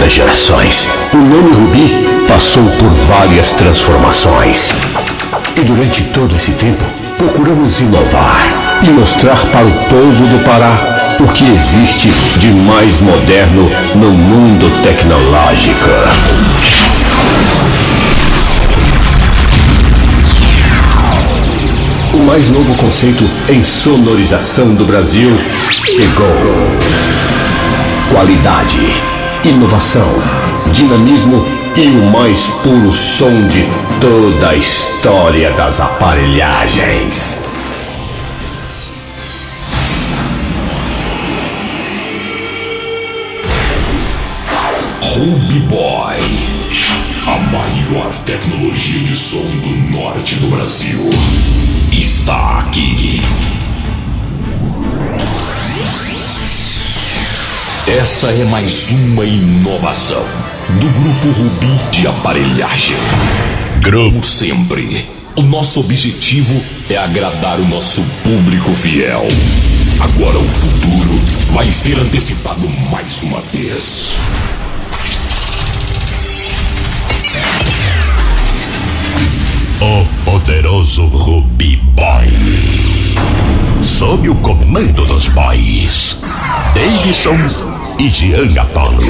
das gerações. O nome Rubi passou por várias transformações. E durante todo esse tempo, procuramos inovar e mostrar para o povo do Pará o que existe de mais moderno no mundo tecnológico. O mais novo conceito em sonorização do Brasil chegou. Qualidade, inovação, dinamismo e o mais puro som de toda a história das aparelhagens. Rubi Boy, a maior tecnologia de som do norte do Brasil, está aqui. Essa é mais uma inovação do Grupo Rubi de Aparelhagem. Como sempre, o nosso objetivo é agradar o nosso público fiel. Agora o futuro vai ser antecipado mais uma vez. O poderoso Rubi Boy, sob o comando dos boys Davidson e Jean Apollo.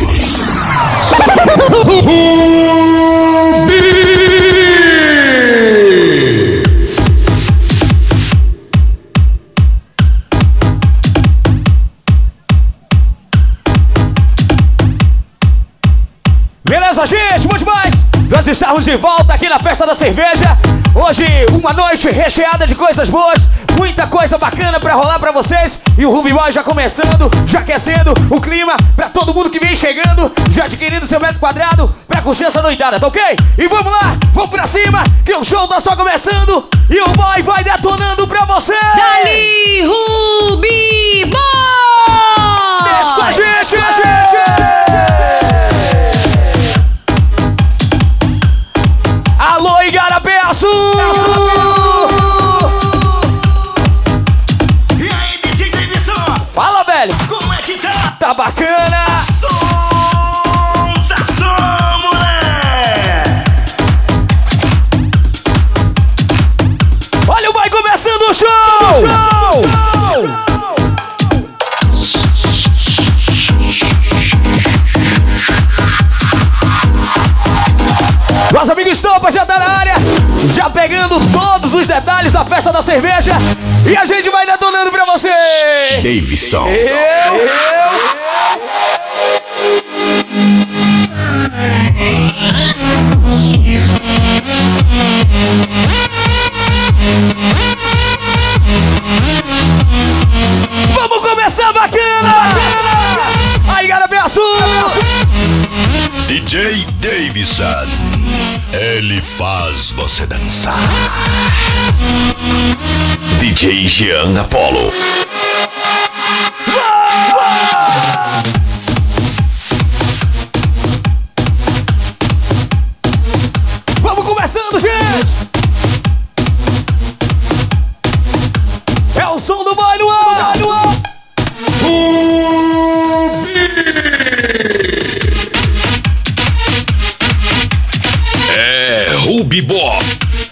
Beleza, gente? Muito mais! Nós estamos de volta aqui na Festa da Cerveja. Hoje, uma noite recheada de coisas boas, muita coisa bacana pra rolar pra vocês. E o Rubi Boy já começando, já aquecendo o clima pra todo mundo que vem chegando, já adquirindo seu metro quadrado pra curtir essa noitada, tá ok? E vamos lá, vamos pra cima, que o show tá só começando e o Boy vai detonando pra você. Dali, Rubi Boy! Deixa com a gente, Alô, Igarapeaçu! E aí, DJ Davidson? Fala, velho! Como é que tá? Tá bacana! Solta som, moleque! Olha o Boy começando o show! Nosso amigo Estopa já tá na área, já pegando todos os detalhes da Festa da Cerveja. E a gente vai detonando pra você. Davidson. Vamos começar bacana! Aí, Garapeaçu! DJ Davidson, ele faz você dançar. DJ Jean Apollo. Vamos começando, gente! É o som do Boy no ar! É Rubi Boy.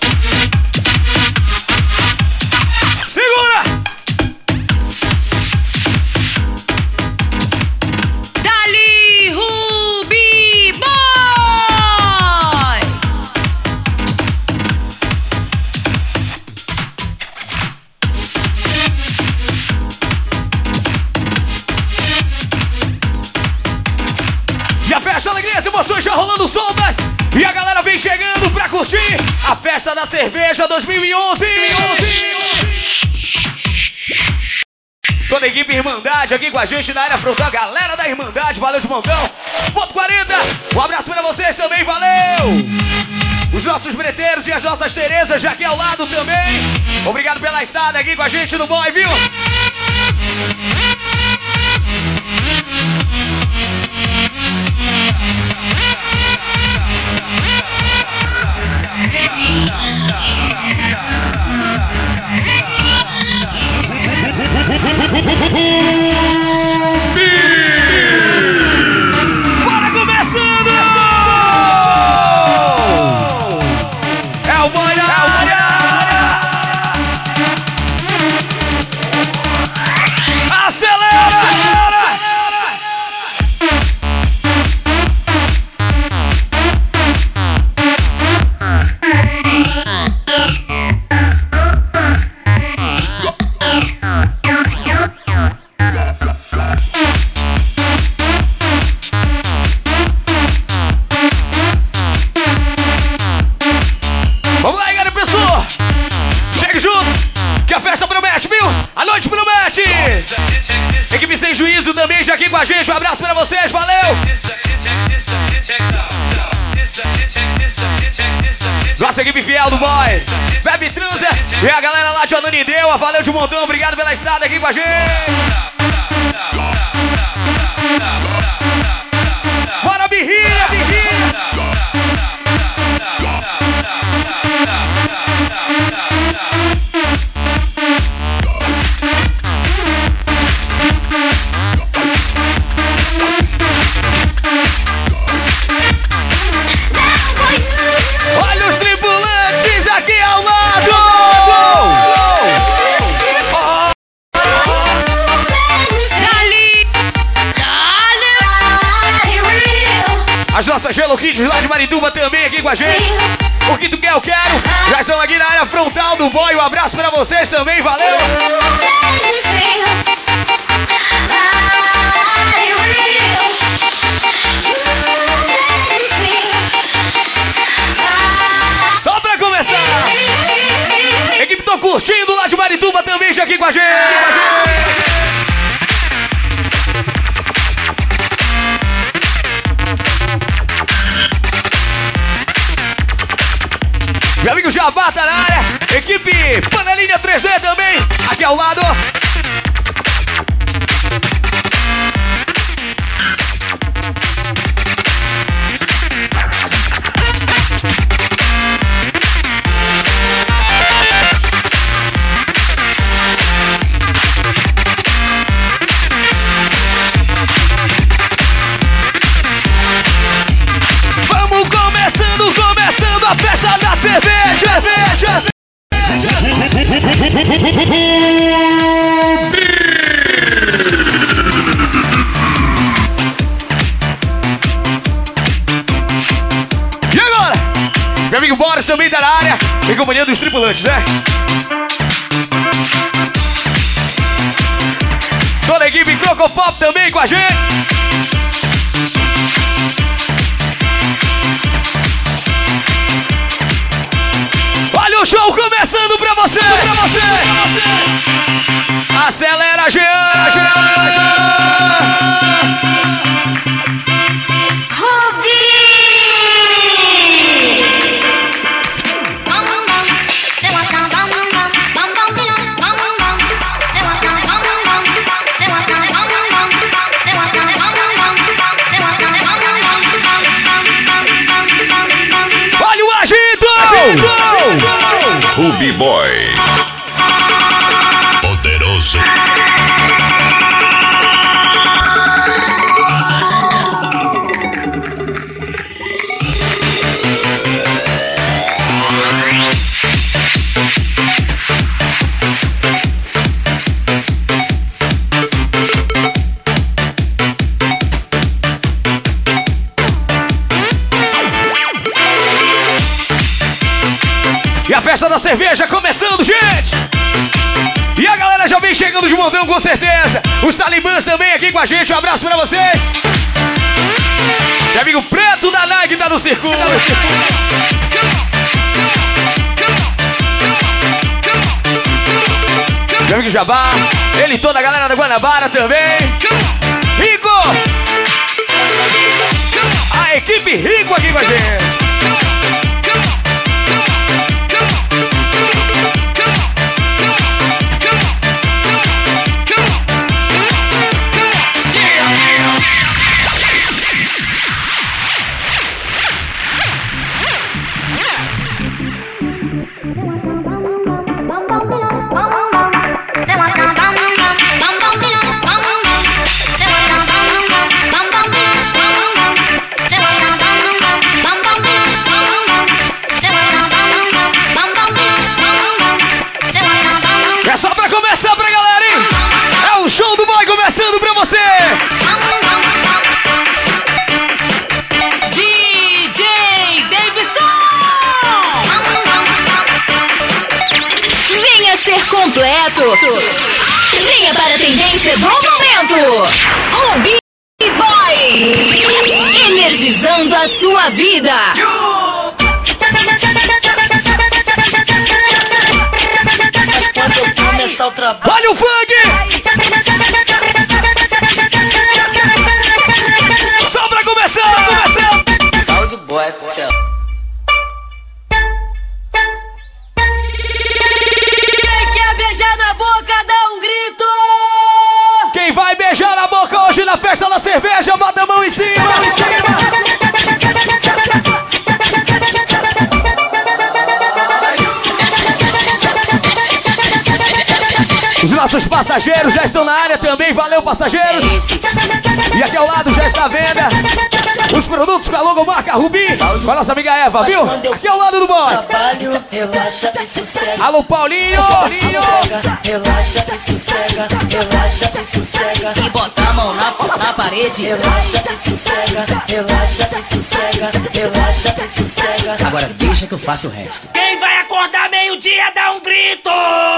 Segura! Dali, Rubi Boy! E a festa, alegria, as emoções já rolando soltas. E a galera vem chegando pra curtir a Festa da Cerveja 2011. Toda a equipe Irmandade aqui com a gente na área frontal. Galera da Irmandade, valeu de montão. Ponto 40, um abraço pra vocês também, valeu. Os nossos breteiros e as nossas Terezas já aqui ao lado também. Obrigado pela estada aqui com a gente no Boy, viu? Bora começando! também já aqui com a gente. Um abraço pra vocês, valeu! Nossa equipe fiel do Boys, Bebe Transa e a galera lá de Ananindeua, valeu de montão, obrigado pela estrada aqui com a gente. Bora, birrinha, birrinha. Olha os tripulantes aqui ao lado! As nossas Gelo Kids lá de Marituba também aqui com a gente. O que tu quer, eu quero. Já estão aqui na área frontal do Boy. Um abraço pra vocês também, valeu! Só pra começar! Equipe Tô Curtindo lá de Marituba também já aqui com a gente! Meu amigo Jabá tá na área, equipe Panelinha 3D também, aqui ao lado. Vamos começando a festa da cerveja, E agora? Meu amigo Boris também tá na área, em companhia dos tripulantes, né? Toda a equipe Crocopop também com a gente. Olha o show começando pra você, Acelera, Jean, Olha o agito! Ruby Boy. Poderoso. E a festa da cerveja começando, gente! E a galera já vem chegando de montão, com certeza! Os talibãs também aqui com a gente, um abraço pra vocês! E amigo Preto da Nike tá no circuito! Meu amigo Jabá, ele e toda a galera da Guanabara também! Rico! A equipe Rico aqui com a gente! É só pra começar pra galera, hein? É o show do Boy começando pra você! DJ Davidson! Venha ser completo! Venha para a tendência do momento! Ruby Boy! Energizando a sua vida! Olha o funk! Os nossos passageiros já estão na área também. Valeu, passageiros. E aqui ao lado já está à venda os produtos com a logomarca Rubi. Com a nossa amiga Eva, viu? Aqui ao lado do boy. Relaxa e sossega. Alô, Paulinho. Relaxa e sossega. Relaxa e sossega. E bota a mão na parede. Relaxa e sossega. Relaxa e sossega. Relaxa e sossega. Agora deixa que eu faço o resto. Quem vai acordar meio-dia dá um grito!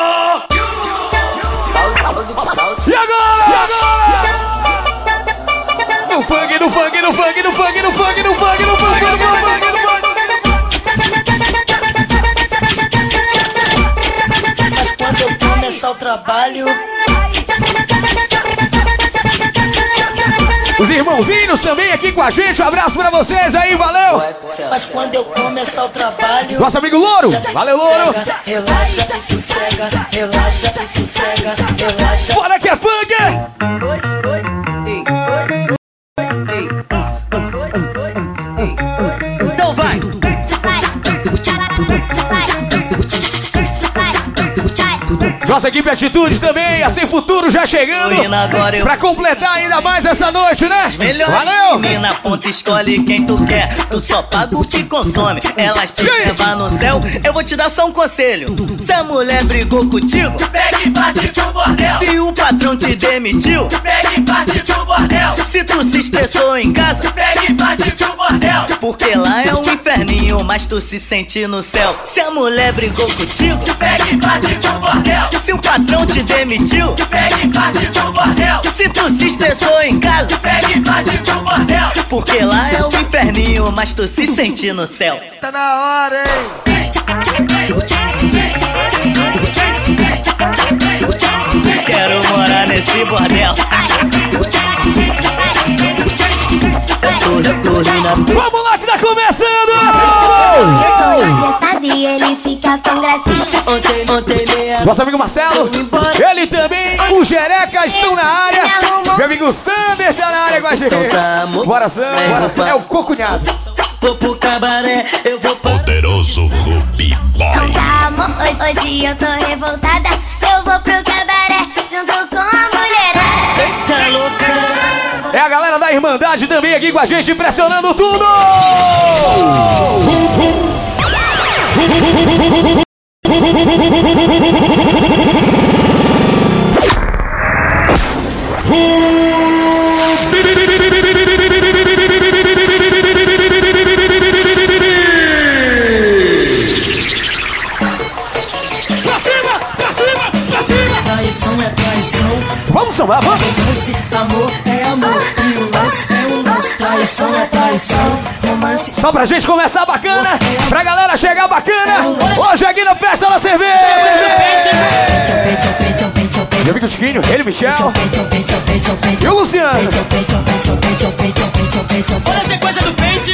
E agora? No funk, no funk, no funk, no funk, no funk, no funk, no funk, no funk, no funk. Mas quando eu começar o trabalho, Os irmãozinhos também aqui com a gente. Um abraço pra vocês aí, valeu. mas quando eu começar o trabalho, Nosso amigo Louro. Valeu, Louro. relaxa e sossega. Relaxa e sossega. Relaxa. Bora que é funk. Então vai! Nossa equipe Atitude também, a Sem Futuro já chegando pra completar ainda mais essa noite, né? Valeu! Menina, ponta, escolhe quem tu quer. Tu só paga o que consome. Elas te levam no céu. Eu vou te dar só um conselho. Se a mulher brigou contigo, Pega e bate pro bordel! se o patrão te demitiu, Pega e bate pro bordel! se tu se estressou em casa, Pega e bate pro bordel! porque lá é um inferninho, mas tu se sente no céu. Se a mulher brigou contigo, Pega e bate pro bordel! se o patrão te demitiu, Pega e bate pro bordel! se tu se estressou em casa, Pega e bate pro bordel! porque lá é um inferninho, mas tu se sente no céu. Tá na hora, hein? Quero morar nesse bordel. Vamos lá que tá começando! Eu tô estressada e ele fica com gracinha. Ontem meia. Nosso amigo Marcelo, ele também, o Jereca estão na área. Meu amigo Sander tá na área com a gente. Bora, Sander, bora, Sander. É o cocunhado. Vou pro cabaré, eu vou pro... Poderoso Rubi Então Boy. tá, amor, hoje eu tô revoltada. Eu vou pro cabaré junto com a mulherada. Eita louca. É a galera da Irmandade também aqui com a gente, impressionando tudo! Traição é traição, Vamos sambar, vamos! romance, amor é amor. E o lance é um lance, traição é traição, romance. Só pra gente começar bacana, pra galera chegar bacana, hoje aqui na Festa da Cerveja! Meu amigo Chiquinho, ele, Michel e o Luciano. Olha a sequência do pente.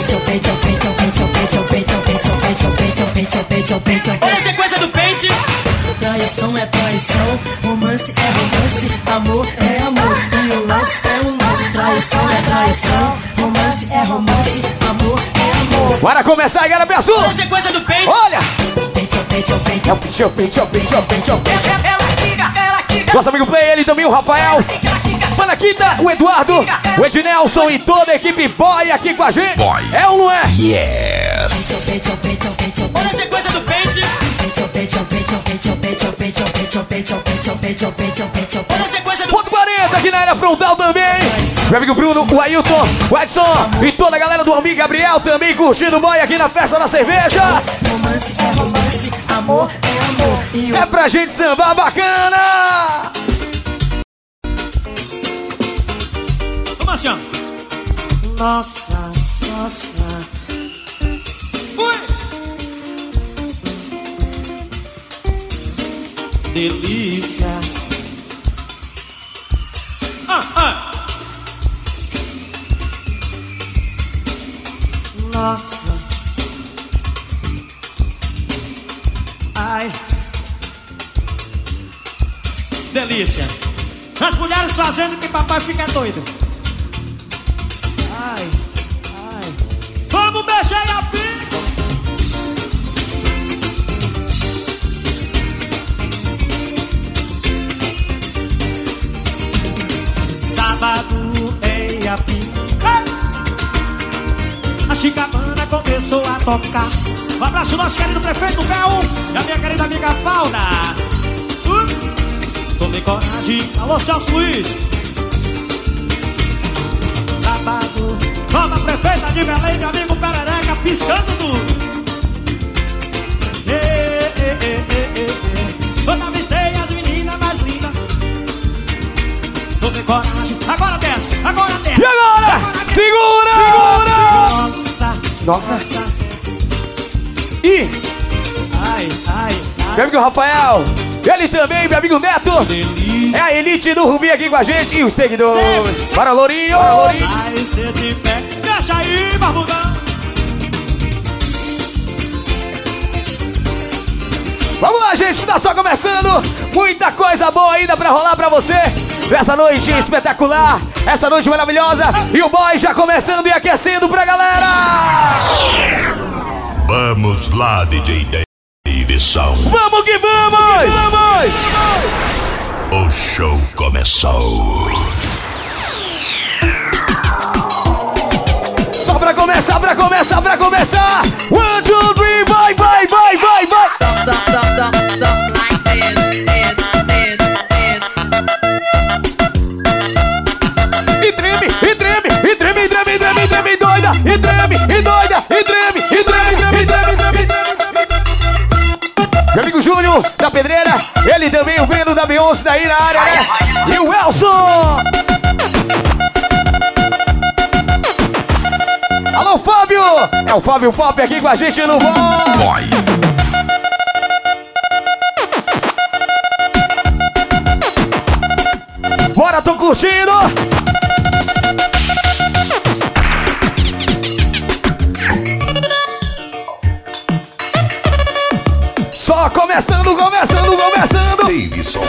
Olha a sequência do pente. Traição é traição, romance é romance, amor é amor. E o lance é um lance, traição é traição, romance é romance, amor é amor. Bora começar, galera, peço! Olha a sequência do pente. Olha! Pente, pente, pente. É o pente, é o pente, é o pente, é o pente, é o pente. Ela quica! Nosso amigo Play, ele também, o Rafael. Manaquita, o Eduardo, o Ednelson e toda a equipe boy aqui com a gente. Boy. É ou não é? Yes. Olha a sequência do pente. Olha a sequência do Ponto 40 aqui na área frontal também. Meu amigo Bruno, o Ailton, o Edson e toda a galera do amigo Gabriel também curtindo o boy aqui na Festa da Cerveja. romance é romance, amor é amor. E É pra gente sambar bacana. Vamos assim, ó! nossa, nossa. Delícia. Nossa. Ai. Delícia! As mulheres fazendo que papai fica doido! Ai. Ai. Vamos beijar a pica! tocar. Um abraço nosso querido prefeito Bel e a minha querida amiga Fauna. Tome coragem. Alô, Celso Luiz. Sábado, nova prefeita de Belém, meu amigo Perereca, piscando tudo. Quando avistei as meninas mais lindas. Tome coragem. Agora desce, agora desce. E agora? Segura! Nossa. E Ai. meu amigo Rafael, ele também, meu amigo Neto. É a elite do Rubi aqui com a gente e os seguidores. Para Lourinho. Ai, cê de pé. Deixa aí, barbudão. Vamos lá, gente, tá só começando. Muita coisa boa ainda pra rolar pra você. Essa noite espetacular, essa noite maravilhosa. E o boy já começando e aquecendo pra galera. Vamos lá, DJ Davidson. Vamos que vamos! O show começou. Só pra começar. 1, 2, 3, vai! E treme, doida! E treme! Meu amigo Júnior, da Pedreira. Ele também, o Breno da Beyoncé, daí na área, né? E o Elson! Alô, Fábio! É o Fábio Pop aqui com a gente no Boy. Bora, tô curtindo! Só começando! Davidson.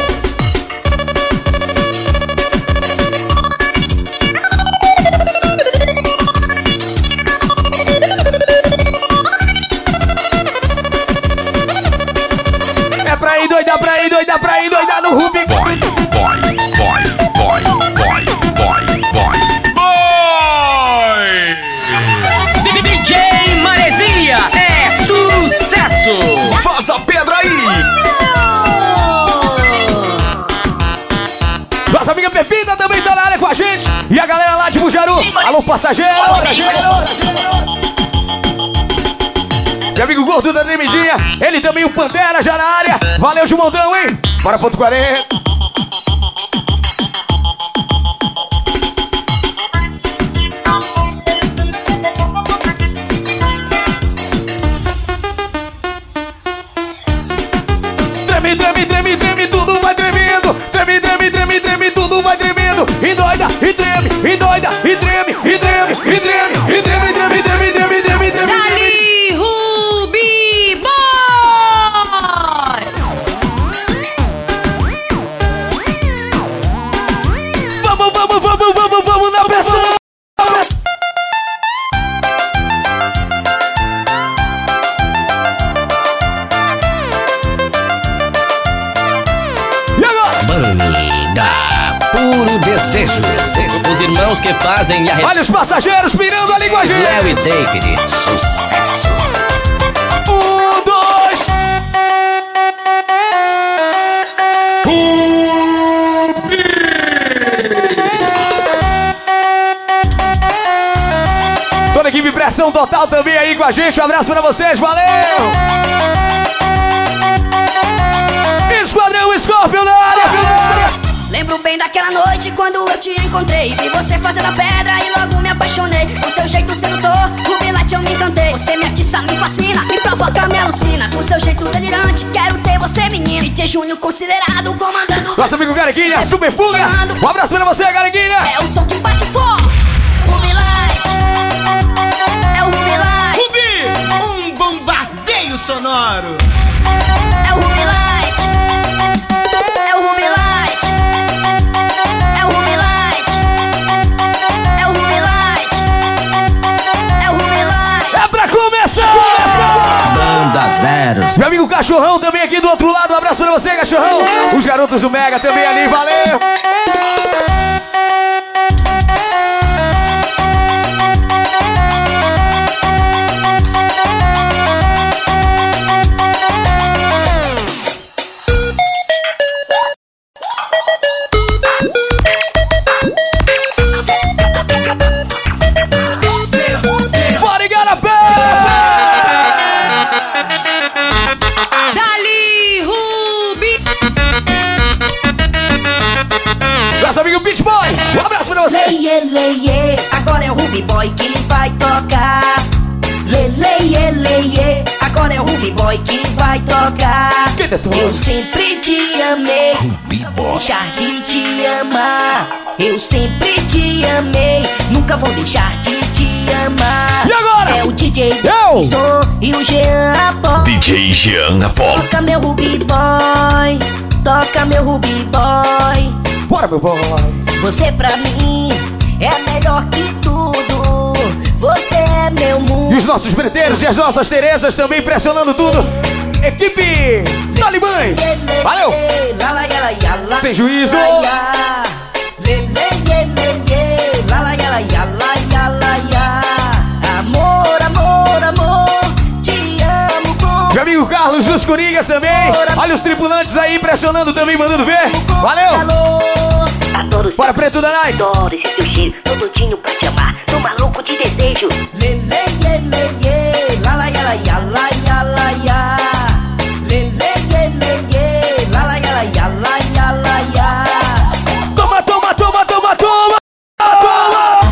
É pra ir doida no Rubi. Boy. DJ Maresia é sucesso. Faz a pedra aí. Nossa amiga Pepita também tá na área com a gente. E a galera lá de Bujaru. Alô, passageiro. Meu amigo Gordo da Tremidinha. Ele também, o Pantera, já na área. Valeu de montão, hein? Bora, ponto 40. Treme, tudo vai tremendo. Treme, tudo vai tremendo. E doida, e treme. Dali, Rubi Boy! Vamos na pressão. Banda Puro Desejo. Os irmãos que fazem a Olha os passageiros pirando ali com a gente. Léo e David. Sucesso. 1, 2. Toda a equipe Pressão Total também aí com a gente. Um abraço pra vocês, valeu! Esquadrão Scorpion na área! Lembro bem daquela noite quando eu te encontrei. Vi você fazendo a pedra e logo me apaixonei. Com seu jeito sedutor, Rubi Light eu me encantei. Você me atiça, me fascina, me provoca, me alucina. Com seu jeito delirante, quero ter você menina. DJ Júnior considerado comandando. Nosso amigo Gareguinha, Super Fuga. Um abraço pra você, Gareguinha. É o som que bate forte. Rubi Light. É o Rubi Light. Rubi, um bombardeio sonoro. É o Rubi Light. É o Rubi Light. É o Rubi Light. É o Rubi Light. É o Rubi Light. É pra começar! Banda Zeros. Meu amigo Cachorrão também aqui do outro lado. Um abraço pra você, Cachorrão. Os garotos do Mega também ali, valeu! Nosso amigo Beat Boy, um abraço pra você. Leie, leie, agora é o Ruby Boy que vai tocar. Leie, leie, agora é o Ruby Boy que vai tocar. Eu sempre te amei, vou deixar de te amar. Eu sempre te amei, nunca vou deixar de te amar. E agora? É o DJ Davidson e o Jean Apolo. DJ Jean Apolo. Toca meu Ruby Boy, toca meu Ruby Boy. Bora, meu boy. Você pra mim é melhor que tudo. Você é meu mundo. E os nossos preteiros e as nossas Terezas também pressionando tudo. Equipe Talibãs. Valeu. Sem juízo. Amor, amor, amor, te amo com... Meu amigo Carlos dos Coringas também. Olha os tripulantes aí pressionando também, mandando ver. Valeu. Adoro. Bora, Preto Danai. Adoro esse teu cheiro, tô doidinho pra te amar. Tô maluco de desejo. Lê, lê, lê, lê, lê. Lá, lá, lá, lá, lá, lá, lá, lá. Lê, lê, lê, lê, lê. Lá, lá, lá, lá, lá, lá, lá. Toma, toma, toma, toma, toma. Toma.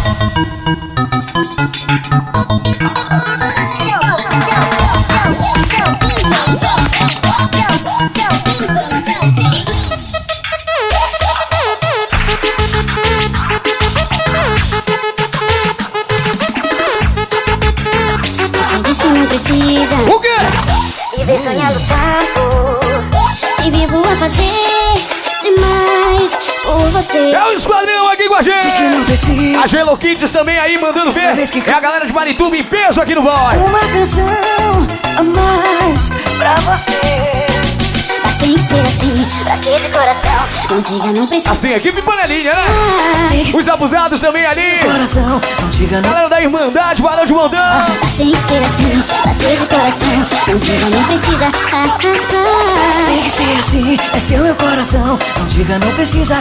Você diz que não precisa O quê? viver sonhando tanto e vivo a fazer demais por você. É o esquadrão aqui com a gente. A Gelo Kids também aí mandando ver. É a galera de Marituba em peso aqui no Voz. Uma canção a mais pra você. Mas tem que ser assim, pra ser de coração. Não diga não precisa. Assim, equipe panelinha, né? Os abusados também ali. Coração, não diga não. Galera da Irmandade, valeu de montão. Mas tem que ser assim, pra ser de coração. Não diga não precisa. Tem que ser assim, é seu meu coração. Não diga não precisa.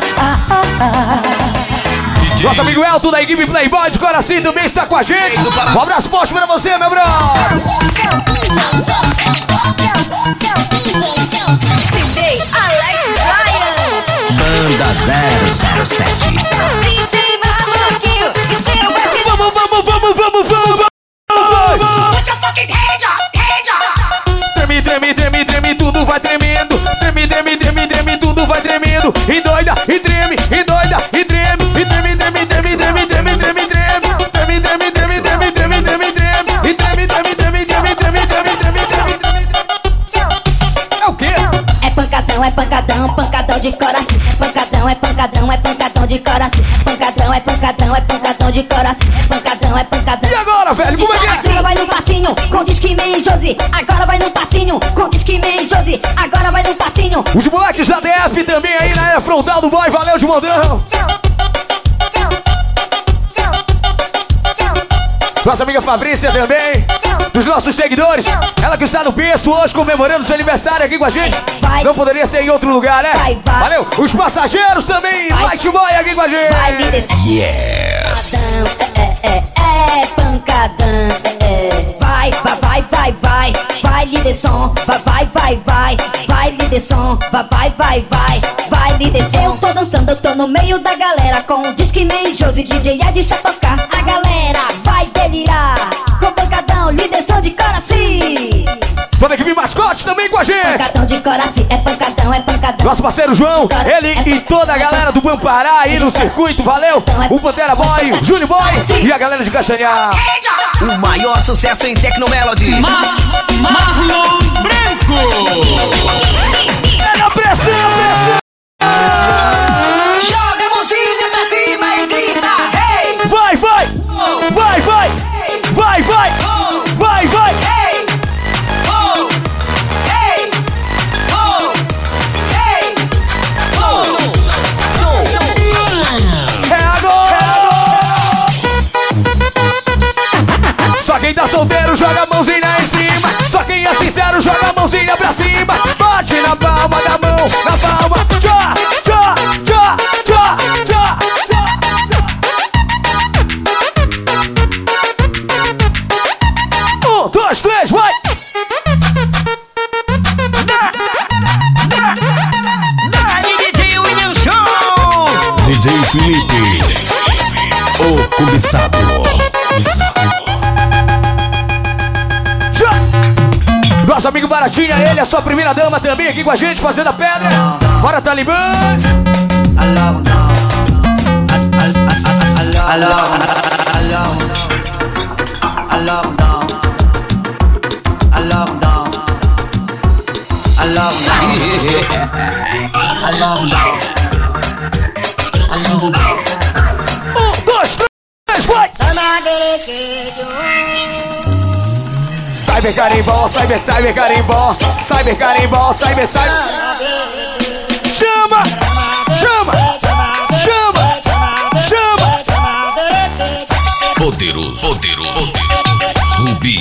Nosso amigo Elton da equipe Playboy de Coração também está com a gente. Um abraço forte pra você, meu bro. DJ Alex Bryan. Banda 007. DJ Maluquinho e seu batidão. Vamos. Treme, treme, treme, treme, tudo vai tremendo. Treme, treme, treme, treme, tudo vai tremendo. E doida, e treme, e doida, e treme. E treme, treme, treme, treme, treme, treme, treme. Treme, treme, treme, treme, treme, treme, treme. E treme, treme, treme, treme, treme, treme, treme, treme. É o quê? É pancadão, pancadão de coração. Pancadão, é pancadão de coração. Pancadão, é pancadão de coração. Pancadão. E agora, velho, como é que é? Agora vai no passinho, com Disque Man Josi. Agora vai no passinho, com Disque Man Josi. Agora vai no passinho. Os moleques da DF também aí na área frontal do Boy, valeu de modão. Nossa amiga Fabrícia também, dos nossos seguidores. Ela que está no berço hoje comemorando seu aniversário aqui com a gente. Não poderia ser em outro lugar, né? Valeu. Os passageiros também, Light Boy aqui com a gente. Vai, líder. Yes. É pancadão. Vai, líder som. Vai, líder som. Vai, líder som. Eu tô dançando, eu tô no meio da galera com o Disque Man Josi, DJ Edson a tocar. A galera vai delirar com pancadão, líder som de coração. Toda a equipe mascote também com a gente. Pancadão de coração, é pancadão. Nosso parceiro João, ele e toda a galera do Bampará aí no circuito, valeu. O Pantera Boy, o Júlio Boy e a galera de Castanhar. O maior sucesso em Tecnomelody. Marlon Branco. É na pressão. Joga a mãozinha pra cima e grita, hey! Vai, vai. Hey! Oh! Hey! Oh! Hey! Oh! É agora. Só quem tá solteiro joga a mãozinha em cima. Só quem é sincero joga a mãozinha pra cima. Bate na palma da mão, na palma. Tchá, tchá, tchá, tchá, tchá. 1, 2, 3, vai! DJ William Show. DJ Felipe, o cobiçado. Nosso amigo Baratinha, ele, a sua primeira dama também aqui com a gente, fazendo a pedra. Bora, Talibãs! Um, dois, três, vai! Cyber carimbó, cyber carimbó, cyber carimbó, cyber. Chama! Chama! Chama! Chama! Poderoso. Rubi.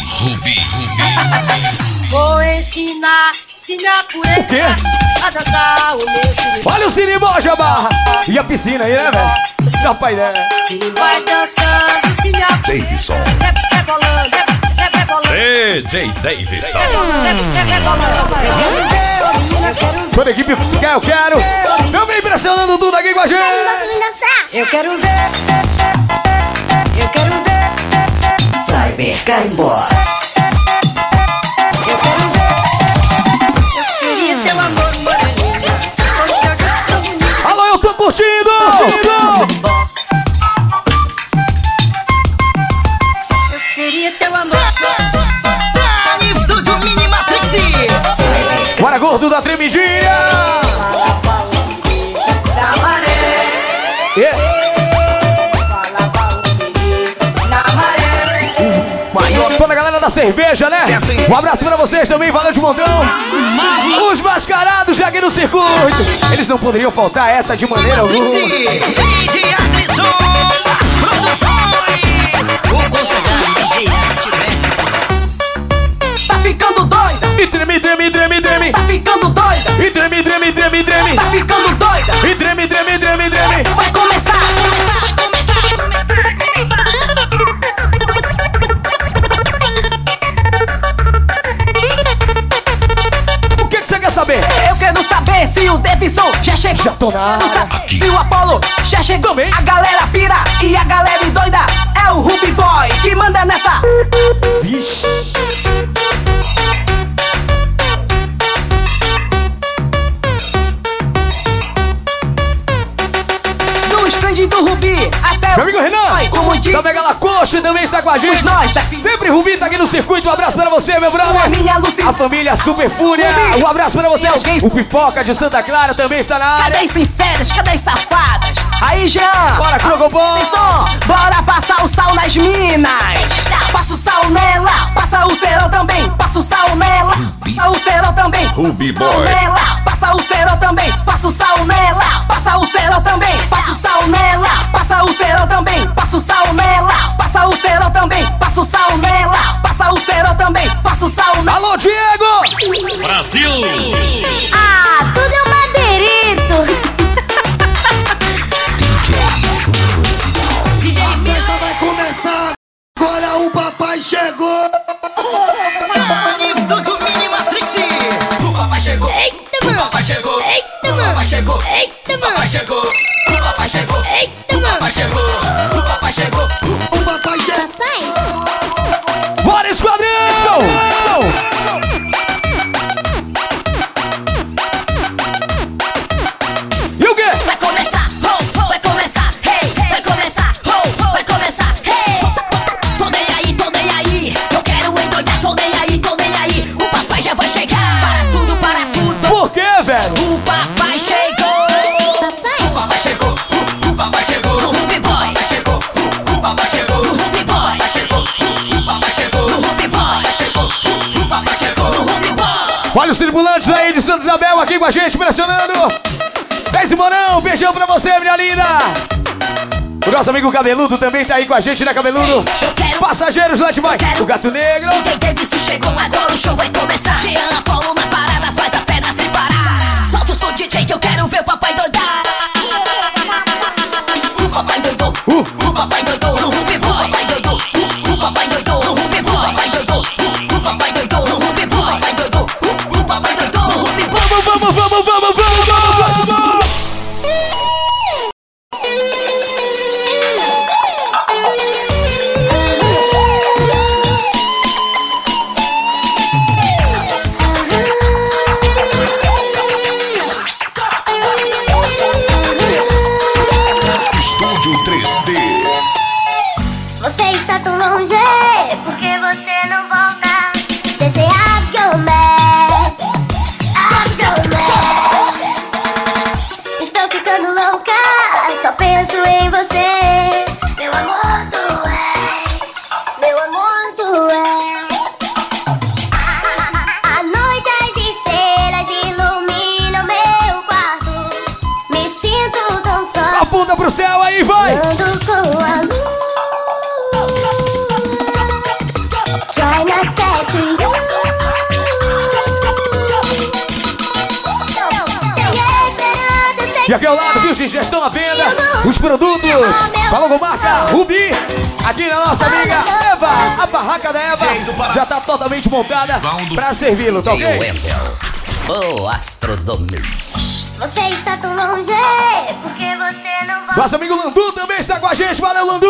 Vou ensinar O quê? a dançar o meu sirimbó. Olha o sirimbó, Jabá! E a piscina aí, né, velho? Rapaz, né? Vai dançando, sirimbó. Davidson. Rebolando. DJ Davidson. Toda a equipe quer, eu quero. Também impressionando tudo aqui com a gente. Eu quero ver. Cyber Carimbó. Eu quero ver. Eu queria teu amor, moreninha. Alô, eu tô curtindo! Eu queria teu amor. Estúdio Mini Matrix. Bora, gordo da tremidinha! Toda a galera da cerveja, né? Um abraço pra vocês também, valeu de montão. Os mascarados já aqui no circuito. Eles não poderiam faltar essa de maneira alguma. Tá ficando doida? E treme. Tá ficando doida? E treme. Tá ficando doida? E treme. Vai começar! O que você quer saber? Eu quero saber se o Davidson já chegou. Já tô na área. Quero saber se o Apollo já chegou. Também. A galera pira e a galera doida. É o Ruby Boy que manda nessa. Vixe. Do stand do Ruby até Meu amigo Renan, Boy, como diz. da Megala Coxa também está com a gente. Nós, assim. Sempre Rubi tá aqui no circuito. Um abraço pra você, meu brother. A minha Lucy. A família Super Fúria. Rubi. Um abraço pra vocês. Alguém- O Pipoca de Santa Clara também está na área. Cadê as sinceras? Cadê as safadas? Aí, Jean! Bora, Crocobol! Atenção! Bora passar o sal nas minas! Passa o sal nela! Passa o cerol também! Passa o sal nela! Passa o cerol também! Ruby Passa o Boy. sal nela! Passa o cerol também! Passa o sal nela! Passa o cerol também! Passa o sal nela! Passa o cerol também! Passa o sal nela! Passa o cerol também! Passa o sal nela! Passa o cerol também! Passa o sal nela! Alô, Diego! Brasil! Ah, tudo é um madeirito. Vai começar, agora o papai chegou. Estúdio Mini Matrix! O papai chegou! Eita, mano. O papai chegou! Eita, O mano. papai chegou! Eita, O papai mano. chegou! O papai chegou! Eita, O mano. papai chegou! O papai chegou! O papai chegou. Papai. Bora, esquadrão! E o quê? Vai começar, ho, vai começar, hey, vai começar, ho, vai começar, hey. Tô nem aí, eu quero endoidar, tô nem aí, o papai já vai chegar. Para tudo, Por quê, velho? o papai chegou. Papai. O papai chegou, o papai chegou, no Ruby Boy. O papai chegou, o papai chegou, no Ruby Boy. O papai chegou, o papai chegou, no Ruby Boy. O papai chegou, no Ruby Boy. Olha os tripulantes aí de Santa Isabel aqui com a gente, pressionando. 10 Morão, beijão pra você, minha linda. O nosso amigo Cabeludo também tá aí com a gente, né, Cabeludo? Passageiros, Light Boy, o Gato Negro. DJ Davidson chegou, agora o show vai começar. Jean Apollo na parada, faz a perna sem parar. Solta o som, DJ, que eu quero ver o papai doidar. O papai doidou, o papai doidou no Ruby Boy. O papai doidou, o papai doidou no Ruby Boy. O papai doidou, o papai doidou no Ruby Boy. O papai doidou, o papai doidou no Ruby Boy. Vamos! céu aí, vai! Ando com a luz. Try not catching you. E aqui ao lado, viu, gente? Já estão à venda os produtos. Falou com marca Rubi. Aqui na nossa amiga Eva. A barraca da Eva já tá totalmente montada pra servi-lo, tá ok? O astro do meu. Você está tão longe, porque você não vai. Nosso amigo Landu também está com a gente. Valeu, Landu!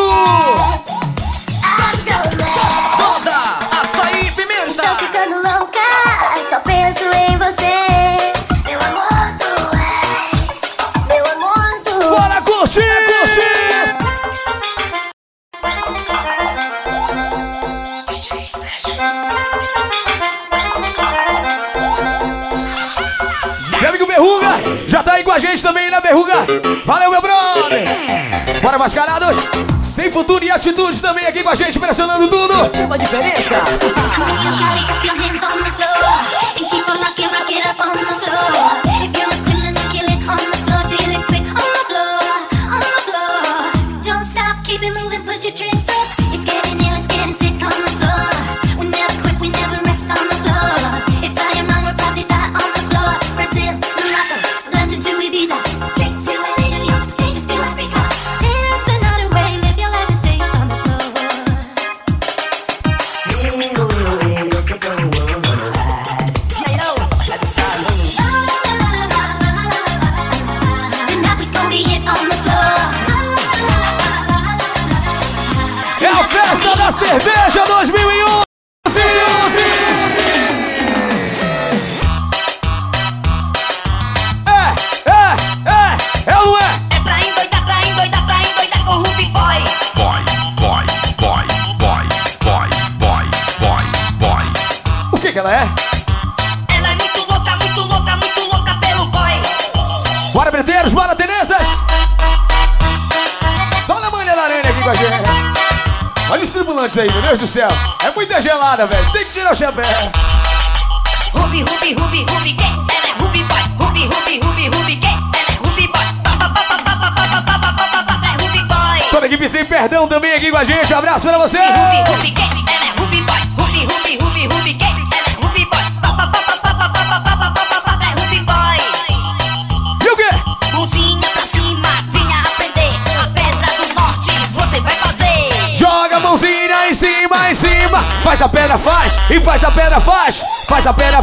Toda açaí pimenta. Estou ficando louca, só penso em você. Meu amor, tu és. Meu amor, tu és. Bora curtir, curtir! Meu amigo Berruga, já tá aí com a gente também, né, Berruga? Valeu, meu brother! Bora, mascarados! Sem futuro e atitude também aqui com a gente, pressionando tudo! Tipo a diferença. É a festa da cerveja 2011! É ou não é? É pra endoidar com o Ruby Boy. O que ela é? Ela é muito louca pelo boy. Bora, preteiros, bora, Tenesas! Só na manhã da arena aqui com a gente. Olha os tripulantes aí, meu Deus do céu. É muita gelada, velho. Tem que tirar o chapéu. Ruby, gay. Ela é Ruby Boy. Ruby, gay. Ela é Ruby Boy. É Ruby Boy. Toda a equipe sem perdão também aqui com a gente. Um abraço pra você. Ruby, gay. Ela é Ruby Boy. Ruby, gay. Ela é Ruby Boy. É Ruby Boy. E o quê? Mãozinha pra cima, vinha aprender. A pedra do norte, você vai fazer. Joga a mãozinha em cima. Faz a pedra, faz. E faz a pedra, faz. Faz a pedra.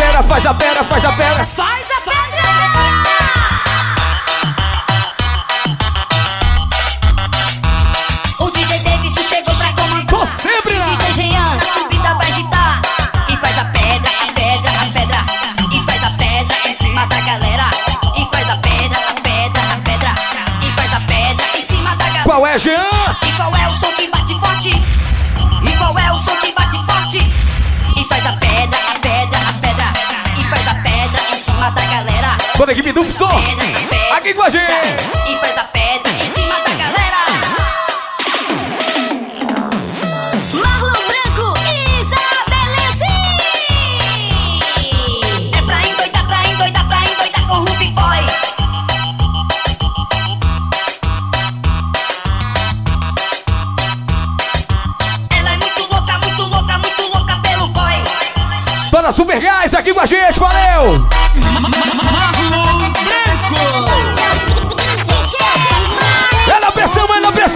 O DJ Davidson chegou pra comandar. Tô sempre lá. DJ Jean, na subida vai agitar. E faz a pedra. E faz a pedra em cima da galera. E faz a pedra. E faz a pedra em cima da galera. Qual é, Jean? E qual é o som que bate forte? E faz a pedra. E faz a pedra em cima da galera. Toda a equipe do som. Aqui com a gente. E faz a pedra em cima da galera. Marlon Branco e Isabelezinho. É pra endoidar com o Ruby Boy. Ela é muito louca pelo boy. Toda Super Gás aqui com a gente. Valeu. É na pressão.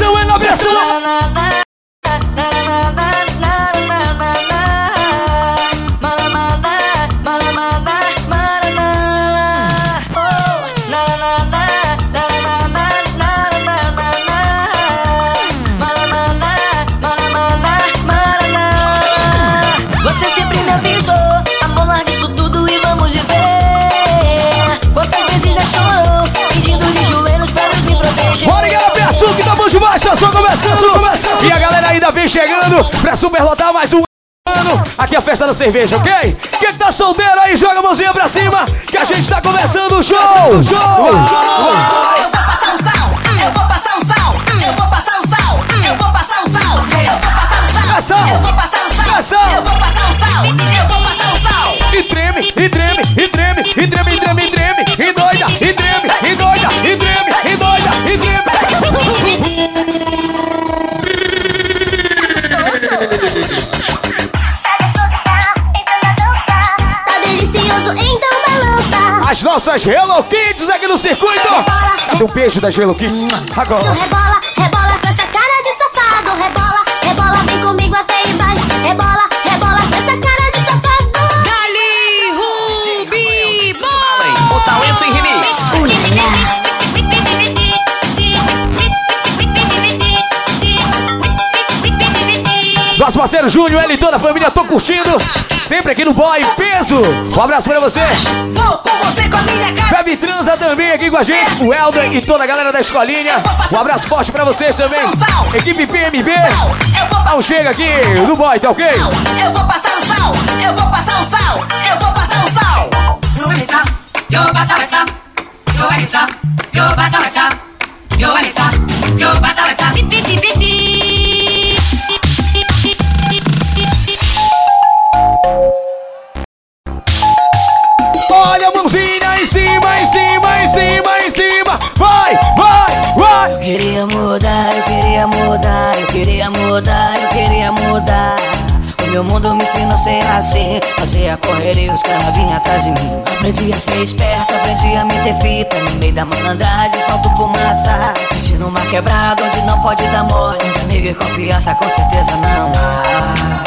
Você sempre me avisou, amor, larga isso tudo e vamos viver. Quantas vezes já chorou, pedindo de joelhos pra Deus me proteger. Bora, galera, Persu, que tamo demais, tá só começando. E a galera ainda vem chegando pra superlotar mais um ano. Aqui é a festa da cerveja, ok? Quem tá solteiro aí, joga a mãozinha pra cima, que a gente tá começando o show. Eu vou passar um sal, eu vou passar um sal, eu vou passar um sal, eu vou passar um sal, eu vou passar um sal, eu vou passar um sal, eu vou passar um sal, eu vou passar um sal. E treme, e treme, e treme, e treme, e treme, e treme, e doida, e treme, e doida, e treme, e doida, e treme. As nossas Hello Kids aqui no circuito. Cadê um beijo das Hello Kids? Agora. Rebola, rebola com essa cara de safado. Rebola, rebola, vem comigo até embaixo. Rebola, rebola com essa cara de safado. Dali, Rubi Boy! O talento em remix. Nosso parceiro Júnior, ele e toda a família, tô curtindo. Sempre aqui no Boy Peso. Um abraço pra você. Vou com você com a minha cara. Bebe Transa também aqui com a gente. O Helder e toda a galera da escolinha. Um abraço forte pra vocês também. Equipe PMB. Não chega aqui no Boy, tá ok? Eu vou passar o sal, eu vou passar o sal, eu vou passar o sal. Eu vou passar o sal. Eu vou passar o sal. Eu vou passar o sal. Olha a mãozinha em cima, em cima, em cima, em cima. Vai, vai, vai. Eu queria mudar, eu queria mudar, eu queria mudar, eu queria mudar. O meu mundo me ensinou a ser assim. Fazia correria e os caras vinham atrás de mim. Aprendi a ser esperto, aprendi a meter fita. No meio da malandragem, solto fumaça. Cresci numa quebrada onde não pode dar mole. Onde amigo e confiança com certeza não há.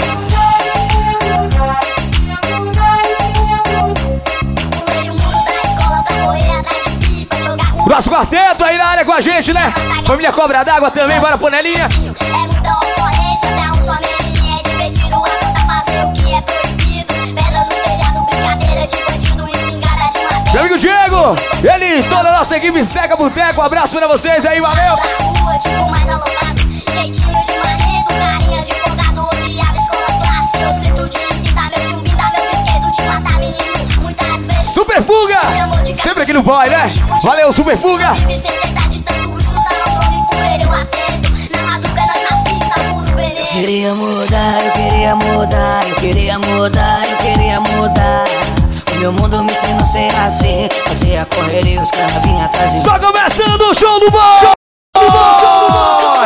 Nosso quarteto aí na área com a gente, né? Família Cobra d'Água também, bora panelinha. É muita ocorrência, até um só menininha é divertido. Aguenta fazer o que é proibido. Pedra no telhado, brincadeira de bandido, espingarda de madeira. Meu amigo Diego, ele e toda a nossa equipe Seca Boteco, um abraço pra vocês aí, valeu! Da rua, tipo mais alongado, jeitinho de marrento, carinha de folgado, odiava escola classe. Eu sinto de incitar meu chumbi, dar meu brinquedo, de matar menino, muitas vezes. Super Fuga! Sempre aqui no Boy, né? Valeu, Super Fuga! Vive sem tentar de tanto escutar o nome por ele, eu atendo. Na madruga nós na fita, puro veneno. Eu queria mudar, eu queria mudar, eu queria mudar, eu queria mudar. O meu mundo me ensinou a ser assim. Fazia correria e os caras vinham atrás de mim. Só começando o show do Boy! Show do Boy!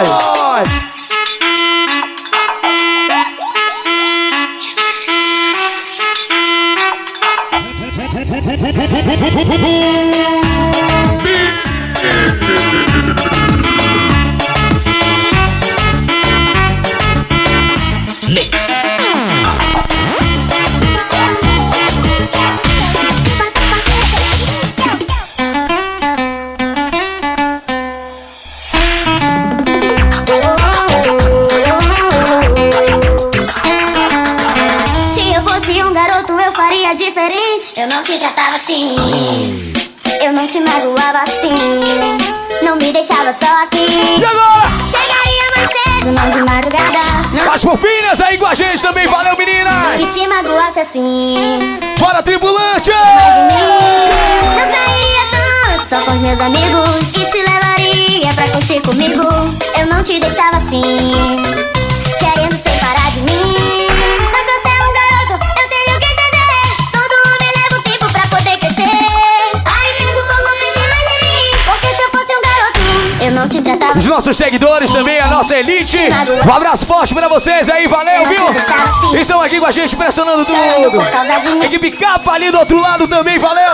Eu não te tratava assim, eu não te magoava assim, não me deixava só aqui. E agora? Chegaria mais cedo, não de madrugada. Não As fofinhas aí com a gente também, valeu meninas! que te magoasse assim. Bora, tripulante! Não sairia tanto só com os meus amigos e te levaria pra curtir comigo. Eu não te deixava assim, querendo separar de mim. Mas você é um garoto, eu tenho que entender. Todo homem leva um tempo pra poder crescer. Aí pensa um pouco, pense mais em mim, porque se eu fosse um garoto, eu não te tratava. Os nossos seguidores também, a nossa elite. Um abraço forte pra vocês aí, valeu, viu? Estão aqui com a gente pressionando Chorando tudo. por causa de mim. Equipe Capa ali do outro lado também, valeu!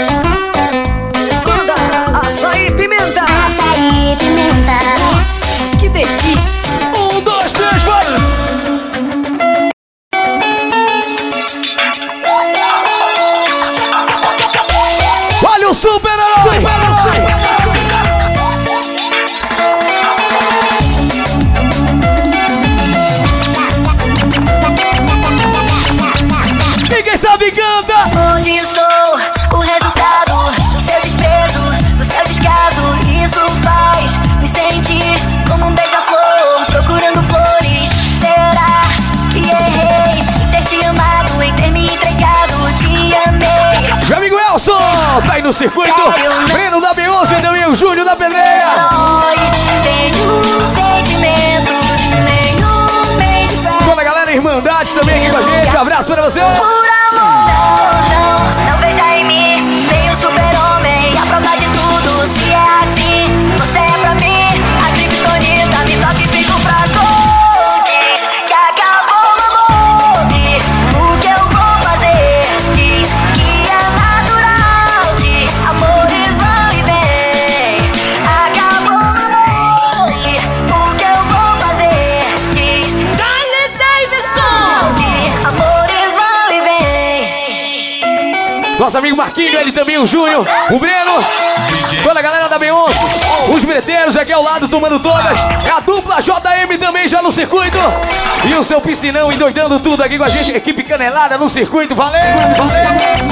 Banda Açaí Pimenta. Açaí, pimenta. Que delícia. 1, 2, 3, vai! Olha o super-herói! Ninguém sabe canta! Hoje eu sou o resultado do seu desprezo, do seu descaso. Isso faz me sentir como um beija-flor procurando flores. Será que errei em ter te amado, em ter me entregado? Te amei. Meu amigo Elson, tá aí no circuito. Breno da B11 também, o Júnior da Pedreira. Tenho sentimentos, nenhum bem de fé. Toda a galera Irmandade também aqui com a gente. Abraço pra você. Por amor, não veja em mim nem o super-homem, a prova de tudo. Se é assim, você é pra mim a criptonita, me toca e fico fraco. Que acabou o amor, o que eu vou fazer? Diz que é natural, Nosso amigo Marquinho, ele também, o Júnior, o Breno, toda a galera da B11, os breteiros aqui ao lado tomando todas. É a dupla JM também já no circuito. E o seu piscinão endoidando tudo aqui com a gente. Equipe Canelada no circuito, valeu, valeu.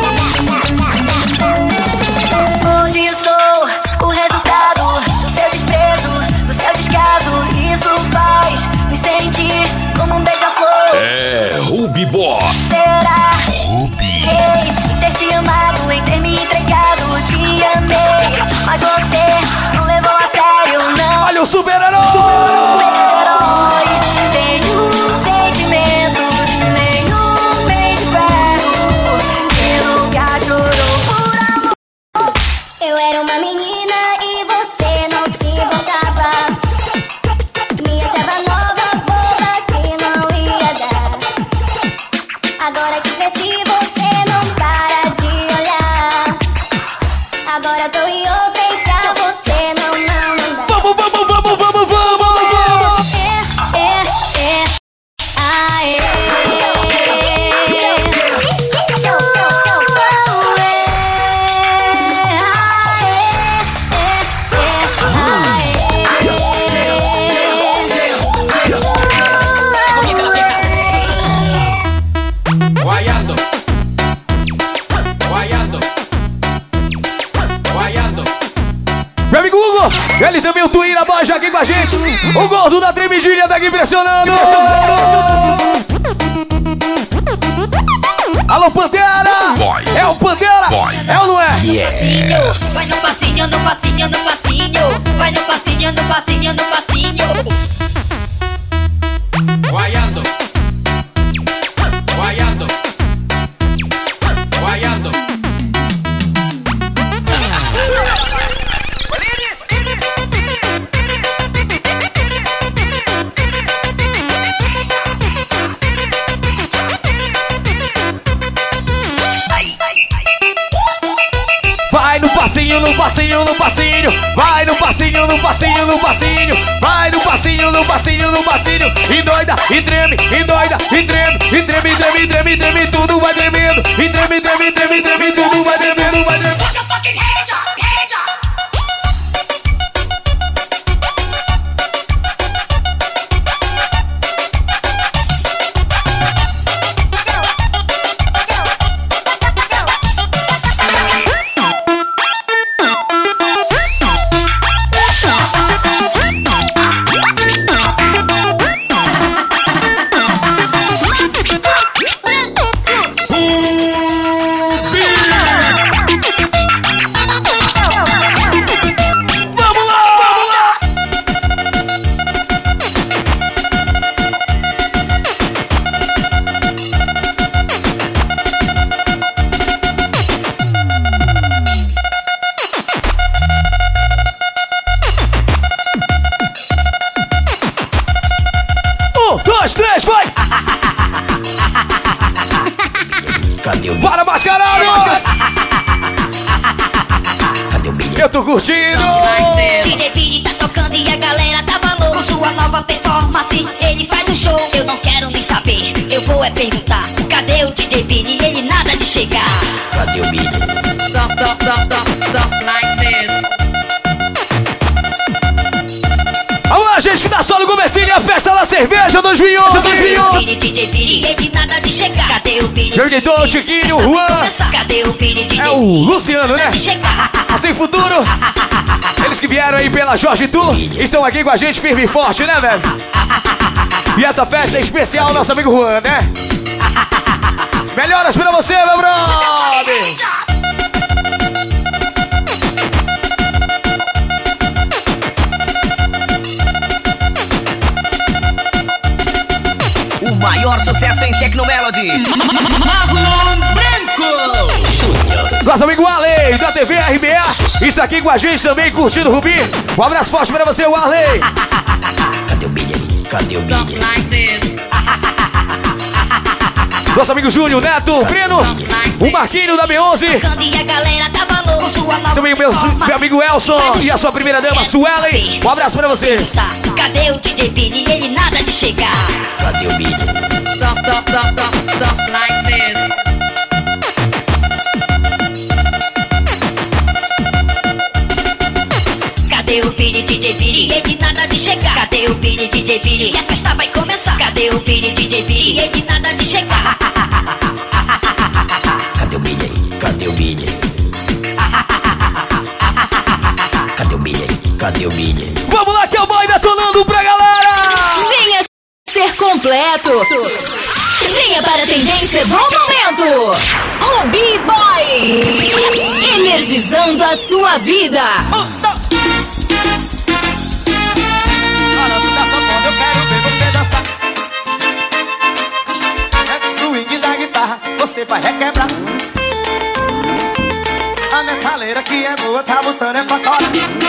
Hoje eu sou o resultado do seu desprezo, do seu descaso. Isso faz me sentir como um beija-flor. É Ruby Boy. Será? Ruby. Ei, em ter te amado, em ter me entregado, te amei. Mas você não levou a sério, não. Olha o super-herói! Super-herói, tenho sentimentos, nenhum bem de ferro, que nunca chorou por amor. Eu era uma menina e você não se importava. Me achava nova, boba, que não ia dar. Agora que cresci, você não para de olhar. Agora tô em outra e pra você não dá. Vamos, vamos, vamos, vamos, vamos! Guayando. Guayando. Guayando. Meu amigo Hugo, ele também, o Tuíra Boy, já aqui com a gente. O gordo da tremidinha tá aqui impressionando. Alô, Pantera! Boy. É o Pantera? Boy. É ou não é? Yes. Vai no passinho, no passinho, no passinho. Vai no passinho, no passinho, no passinho. Guayando. Guayando. Guayando. Vai no passinho, no passinho, no passinho. Vai no passinho, no passinho, no passinho. Vai no passinho, no passinho, no passinho. E doida, e treme, e doida, e treme, e treme, e treme, e treme, e treme, tudo vai tremendo. E treme, treme, treme, treme, tudo vai tremendo, vai tremendo. Put your fucking hands up, hands up. Dois, três, vai! Cadê o Bora, mascarado! Cadê o bilhete? Eu tô curtindo! DJ Piri tá tocando e a galera tá valor. Com sua nova performance, ele faz um show. Eu não quero nem saber, eu vou é perguntar. Cadê o DJ Piri? Ele nada de chegar. Cadê o bilhete? Alô, gente que tá só no comecinho, a festa da cerveja 2011! DJ Piri, ele nada de chegar. Cadê o Piri? Eu deitou o Tiquinho, o Juan. Cadê o Piri? DJ É o Luciano, né? de chegar. Sem futuro. Eles que vieram aí pela Jorge Tour estão aqui com a gente firme e forte, né, velho? E essa festa é especial, nosso amigo Juan, né? Melhoras pra você, meu brother! O maior sucesso em Tecnomelody. Marlon Branco. Nosso amigo Arley, da TV RBA. Isso aqui com a gente também, curtindo o Rubi. Um abraço forte pra você, o Arley. Cadê o bilhete? Cadê o bilhete? Nosso amigo Júnior, Neto, Breno, o Marquinho da B11. E a galera tá valor. Com sua nova Também o meu amigo Elson e a sua primeira dama, Suelen. Um abraço pra vocês. Cadê o DJ Piri? Ele nada de chegar. Cadê o bilhete? DJ Piri, e a festa vai começar. Cadê o Piri, DJ Piri? E ele nada de chegar. Cadê o Billy aí? Cadê o Billy? Cadê o Billy aí? Cadê o Billy? Vamos lá que é o boy detonando pra galera! Venha ser completo. Venha para a tendência do momento. Rubi Boy, energizando a sua vida. Eu quero ver você dançar. É swing da guitarra, você vai requebrar. A metaleira que é boa tá botando é pra fora.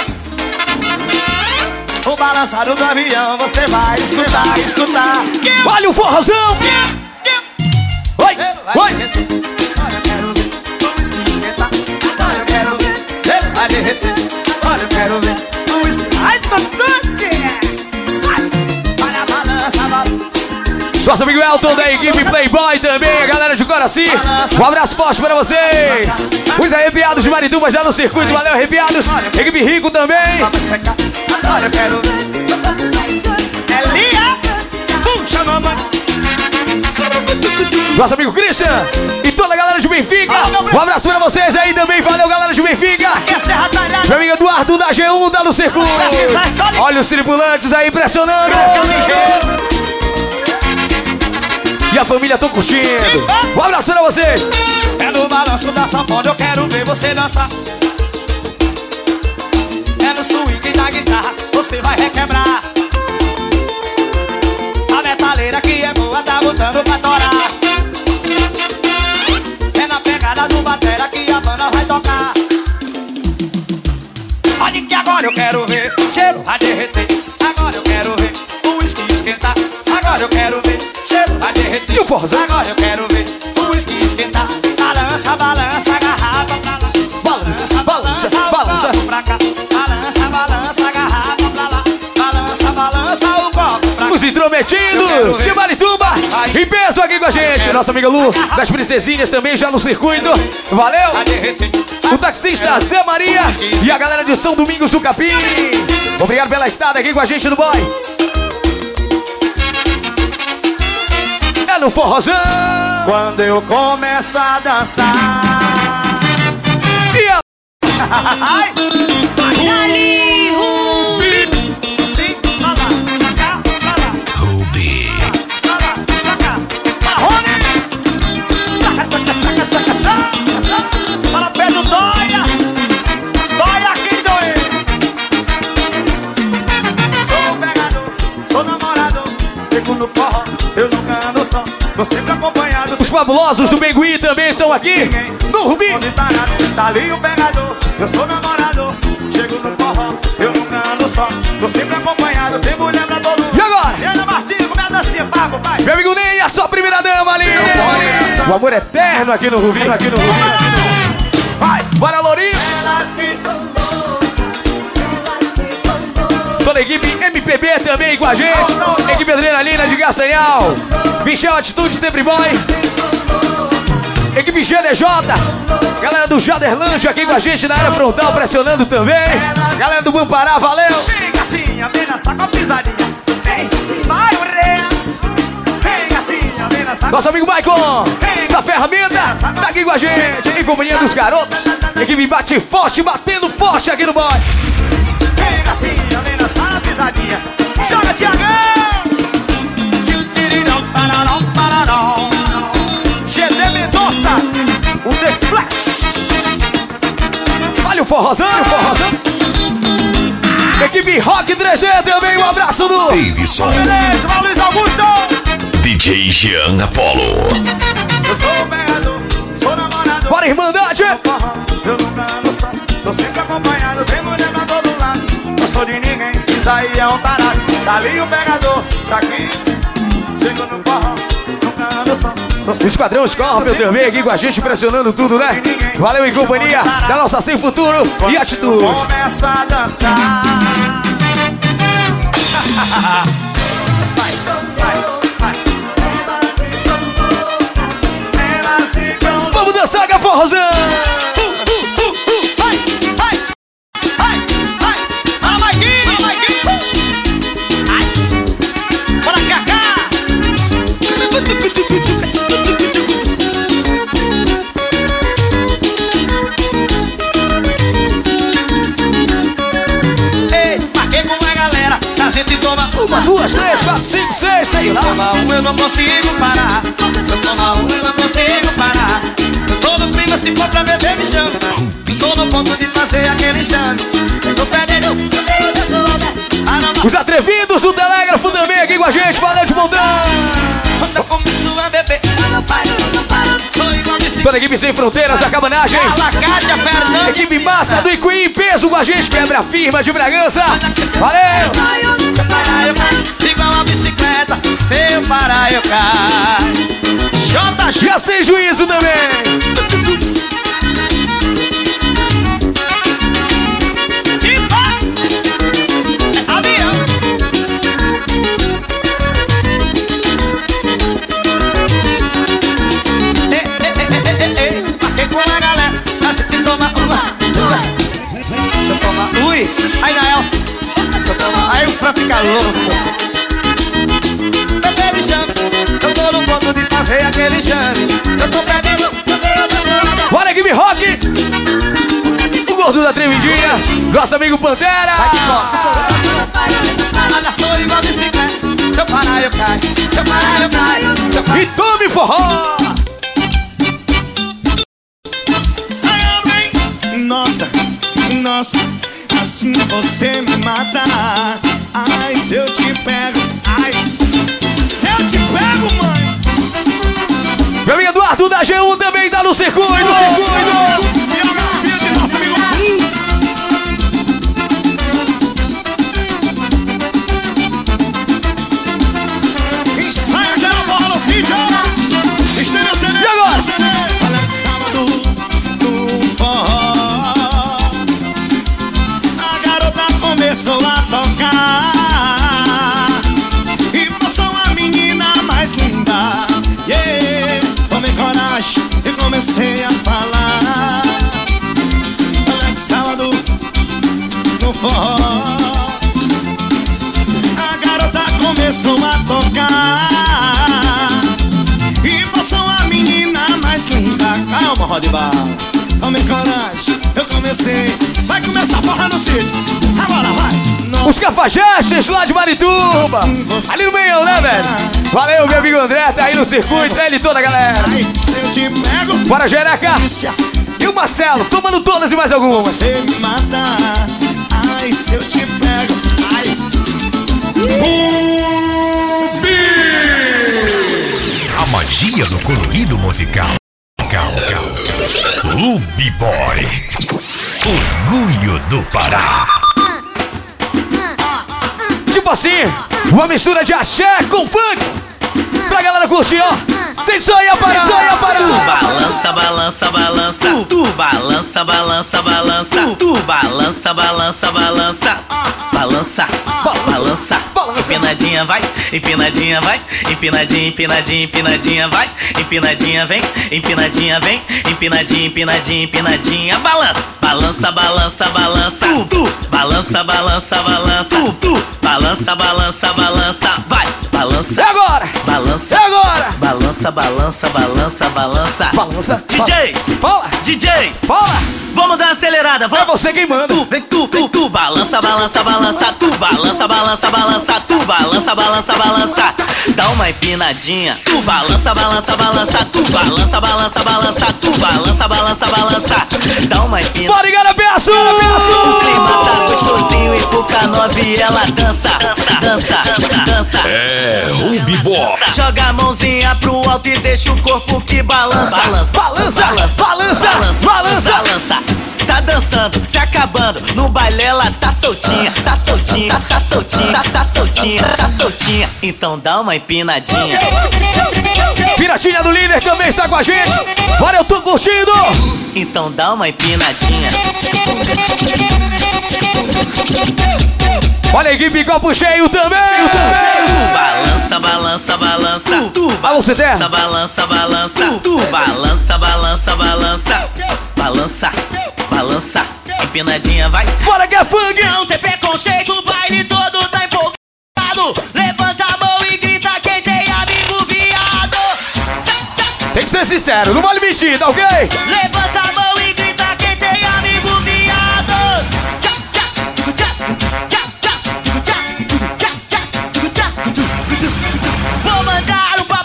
O balançado do avião você vai escutar, escutar. Olha o forrozão! Oi, oi! Olha, eu quero ver o whisky esquentar. Olha, eu quero ver, ele vai derreter. Olha, eu quero ver o whisky. Ai, Totute! Olha a balança, balança. Nosso amigo Elton da equipe Playboy também, a galera de Coraci. Um abraço forte pra vocês. Os arrepiados de Marituba já no circuito, valeu arrepiados. Equipe Rico também. Olha, eu quero ver. Elia, puxa, mamãe. Nosso amigo Christian e toda a galera de Benfica. Um abraço pra vocês aí também, valeu galera de Benfica. Meu amigo Eduardo da G1 tá no circuito. Olha os tripulantes aí pressionando. E a família tão curtindo. Um abraço pra vocês. É no balanço da sanfona, eu quero ver você dançar. É no swing da guitarra, você vai requebrar. A metaleira que é boa tá botando pra torar. É na pegada do batera que a banda vai tocar. Olha que agora eu quero ver cheiro vai derreter. Agora eu quero ver o whisky esquentar. Agora eu quero ver cheiro vai derreter. E o forrozão? Agora eu quero ver o whisky esquentar. Balança, balança, a garrafa pra lá. Balança, balança, balança. Pra cá. Balança, balança, a garrafa pra lá. Balança, balança, o copo pra cá. Os intrometidos de Marituba em peso aqui com a gente. Nossa amiga Lu das Princesinhas também já no circuito. Valeu! O taxista Zé Maria e a galera de São Domingos do Capim. Obrigado pela estada aqui com a gente no boy. É no forrozão. Quando eu começo a dançar. E a... Ai! Ali, Rubi. Sim, pra lá, pra cá, pra lá. Rubi. Pra lá, pra cá. Marrone! Para Pedro Dóia! Dóia quem doer! Sou pegador, sou namorador. Fico no forró, eu nunca ando só. Tô sempre acompanhado. Os fabulosos do Bengui também estão aqui no Rubi. Onde tá ali o pegador, eu sou namorador. Chego no forró, eu nunca ando só. Tô sempre acompanhado, tem mulher pra todo mundo. E agora? E Ana Martins, como é a dancinha, papo, vai. Meu amigo Ney, a sua primeira dama ali. O amor eterno aqui no Rubi. Vai, bora Lourinho. Toda a equipe MPB também com a gente. Equipe Adrenalina de Gaçanhal. Michel Atitude sempre boy. Equipe GDJ. Galera do Jaderlanche aqui com a gente na área frontal pressionando também. Galera do Bampará, valeu. Vem, gatinha, vem dançar com a pisadinha. Vem, vai, orelha. Vem, gatinha, vem dançar. Nosso amigo Maicon da Ferramenta tá aqui com a gente em companhia dos garotos. Equipe bate forte, batendo forte aqui no boy. Vem, gatinha, vem dançar na pisadinha. Joga, Tiagão. GD Mendonça, o The Flash. Olha o forrozão, Equipe Rock 3D também, um abraço do Davidson. Beleza, Luiz Augusto. DJ Jean Apollo. Eu sou o pegador, sou namorador. Bora, Irmandade. Eu nunca ando só, tô sempre acompanhado. Tem mulher pra todo lado, não sou de ninguém. Isso aí é um tarado. Tá ali o pegador, tá aqui. Chego no forró, nunca ando só. O Esquadrão Scorpion também aqui com a gente, pressionando tudo, né? Valeu em companhia da nossa Sem Futuro e Atitude. Começa a dançar. Vamos dançar, Gaforrozão! consigo parar. Se eu tomar uma, eu não consigo parar. Tô no clima, se for pra beber, me chama. Tô no ponto de fazer aquele chame. Tô perdendo, Os atrevidos do Telégrafo também aqui com a gente, valeu de montão. quando eu começo a beber, eu não paro. Sou igual de Toda a equipe Sem Fronteiras da Cabanagem. Cátia Fernandes. Equipe massa do Icuí, peso com a gente, quebra firma de Bragança. Valeu! Se eu parar, eu caio. Igual a bicicleta, se eu parar, eu caio. Já sem juízo também. Marquei com a galera, a gente toma uma, duas. Se eu tomar, ui, aí Nael. Se eu tomar, aí o Fran fica louco. Bebê me chama, eu tô no ponto de fazer aquele chame. Eu tô perdendo, Bora, equipe rock. O gordo da tremidinha, nosso amigo Pantera. vai que gosta. Olha, sou igual bicicleta. Se eu parar, eu caio. Se eu parar, eu caio. Se eu parar, E tome forró. Saia bem, nossa, nossa, assim você me mata. Ai, se eu te pego, ai, se eu te pego, mãe. Meu amigo Eduardo da G1 também tá no circuito. E a grafia de nosso amigo ensaio geral, bola, Cíntia. Estênio CD. E agora? Olha que sábado no forró a garota começou a tocar e passou a menina mais linda. Yeah, tomei coragem e comecei a falar. Olha que sábado no forró a garota começou a tocar e passou a menina mais linda. Calma, Rodibal, tomei coragem, eu comecei. Vai começar a forrar no sítio. Agora vai. Os cafajestes lá de Marituba. Ali no meio, né, velho? Valeu, meu amigo André, tá aí no circuito, ele e toda a galera. Ai, se eu te pego, Bora, Jereca. polícia, E o Marcelo, tomando todas e mais algumas. você me mata. Ai, se eu te pego, ai. A magia do colorido musical. Ruby Boy. Orgulho do Pará. Tipo assim, uma mistura de axé com funk. Pra galera curtir, ó. Sem só ia parar, Balança, balança, balança. Tu balança, balança, balança. Tu balança, balança, balança. Balança, balança. Empinadinha vai, empinadinha vai. Empinadinha, empinadinha, empinadinha vai. Empinadinha vem, empinadinha vem. Empinadinha, empinadinha, empinadinha. Balança, balança, balança, balança. Tu balança, balança, balança. Tu balança, balança, balança. Vai, balança. É agora! Balança. É agora! Balança, balança, balança, balança. Balança. DJ! Fala! DJ! Fala! Vamos dar uma acelerada, É vamos! você quem manda. Tu, balança, balança, balança. Tu, balança, balança, balança. Tu, balança, balança, balança. Dá uma empinadinha. Tu, balança, balança, balança. Tu, balança, balança, balança. Tu, balança, balança, balança. Dá uma empinadinha. Bora, Garapeço! O clima tá gostosinho e pro K9 ela dança, dança, dança. É Ruby Boy. Joga a mãozinha pro alto e deixa o corpo que balança. Balança, Balança, balança, balança. balança. Tá dançando, se acabando. No baile ela tá soltinha, tá soltinha, tá soltinha, tá soltinha, tá soltinha. Então dá uma empinadinha. Piratinha do líder também está com a gente. Bora, eu tô curtindo. Então dá uma empinadinha. Olha a equipe copo cheio também. Balança, balança, balança. Balança eterna. Balança, balança. Balança, balança, balança. Balança, balança. Empinadinha vai. Bora que é funk. Não tem preconceito, o baile todo tá empolgado. Levanta a mão e grita quem tem amigo viado. Tem que ser sincero, não vale mentir, tá ok? Levanta a mão e grita quem tem amigo viado. Vou mandar um papo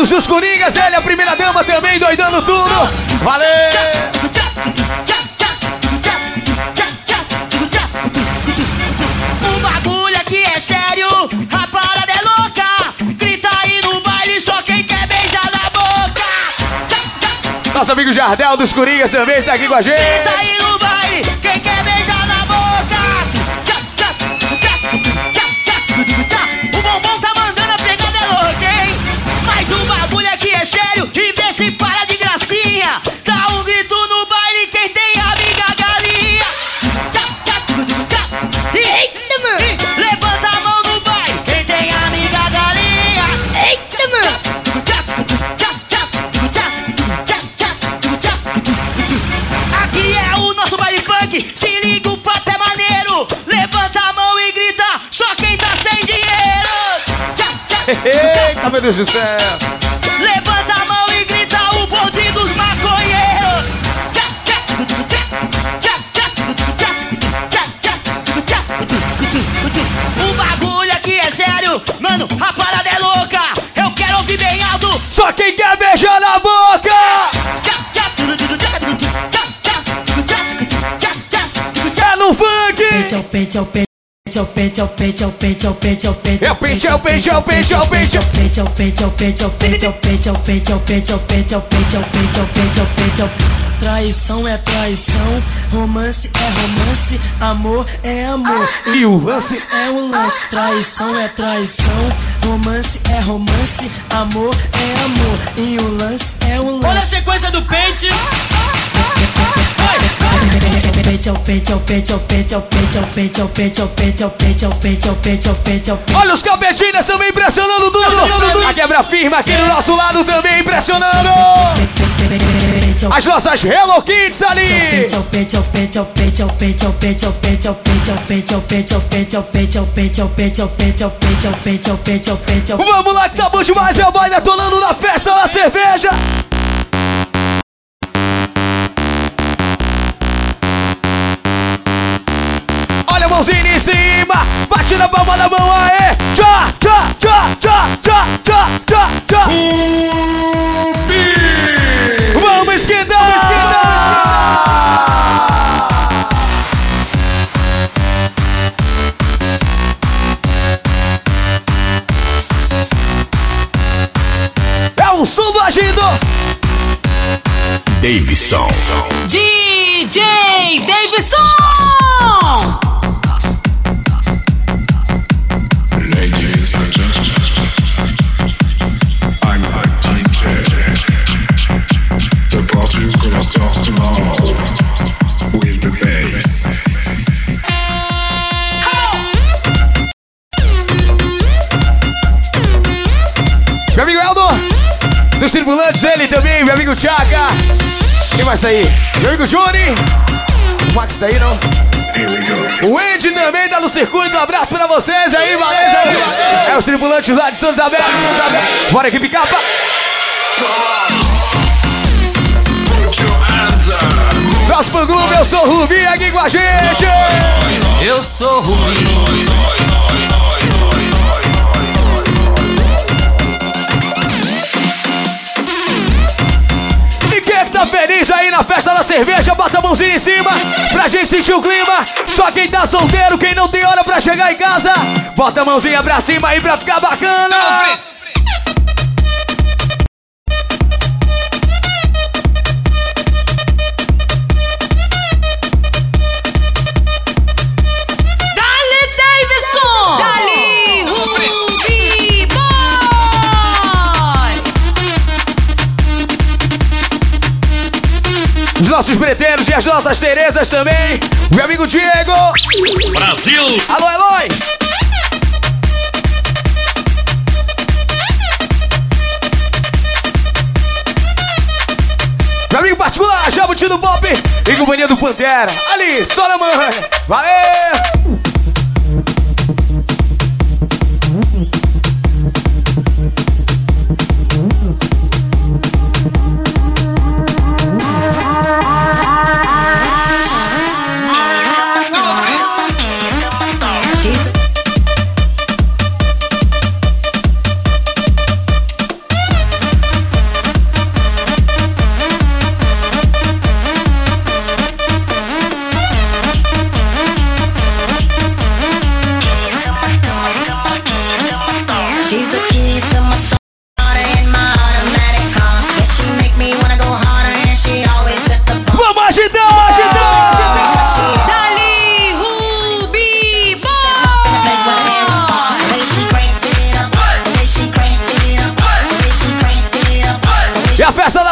Carlos dos Coringas, ele é a primeira dama também, doidando tudo. Valeu! O bagulho aqui é sério, a parada é louca. Grita aí no baile, só quem quer beijar na boca. Nosso amigo Jardel dos Coringas também está aqui com a gente. Grita aí no baile, quem quer beijar na boca. O bombom tá mandando a pegada é louca, hein? Mas o bagulho aqui é sério, e vê se para de gracinha. Dá um grito no baile, quem tem amiga galinha. Eita, mano! Levanta a mão no baile, quem tem amiga galinha. Eita, mano! Aqui é o nosso baile funk, se liga, o papo é maneiro. Levanta a mão e grita, só quem tá sem dinheiro. Eita, meu Deus do céu! Levanta a mão e grita, o bonde dos maconheiros. O bagulho aqui é sério, mano, a parada é louca. Eu quero ouvir bem alto, Só quem quer beijar na boca! É no funk! Pente ao pente ao pente. É o pente, é o pente, é o pente, é o pente, é o pente, é o pente, é o pente, é o pente, é o pente, é o pente, é o pente, é o pente, é o pente, é o pente, é o pente, é o pente, é o pente, é o pente, é o pente. Traição é traição, romance é romance, amor é amor. E o lance é um lance. Traição é traição, romance é romance, amor é amor. E o lance é um lance. Olha a sequência do pente. Olha os capetinhas também impressionando tudo. A quebra firma aqui do nosso lado também impressionando. As nossas Hello Kids ali. Vamos lá que tá bom demais, é o boy detonando na festa da cerveja. Olha a mãozinha em cima, bate na palma da mão, aê! Tchá, tchá, tchá, tchá, tchá, tchá, tchá, tchá. Vamos esquentar, vamos esquentar! É o som do agindo! Davidson. DJ Davidson! Ladies and gentlemen, I'm the DJ. The party's gonna start now with the bass. Meu amigo Eldo, dos tripulantes, ele também, meu amigo Tchaca. Quem vai sair? Meu amigo Johnny. O Max tá aí, não? O Andy também tá no circuito. Um abraço pra vocês aí, valeu! É os tripulantes lá de São Isabel. Bora, equipe capa! Nosso fã-clube, eu sou o Rubi aqui com a gente! Eu sou o Rubi. Tá feliz aí na festa da cerveja, bota a mãozinha em cima pra gente sentir o clima. Só quem tá solteiro, quem não tem hora pra chegar em casa, bota a mãozinha pra cima aí pra ficar bacana. Dali Davidson! Dali Rubi Boy! Os nossos preteiros e as nossas Terezas também. Meu amigo Diego. Brasil. Alô, Eloy. Meu amigo particular, Jabuti do Pop e companhia do Pantera. Ali, só na mãe. Valeu.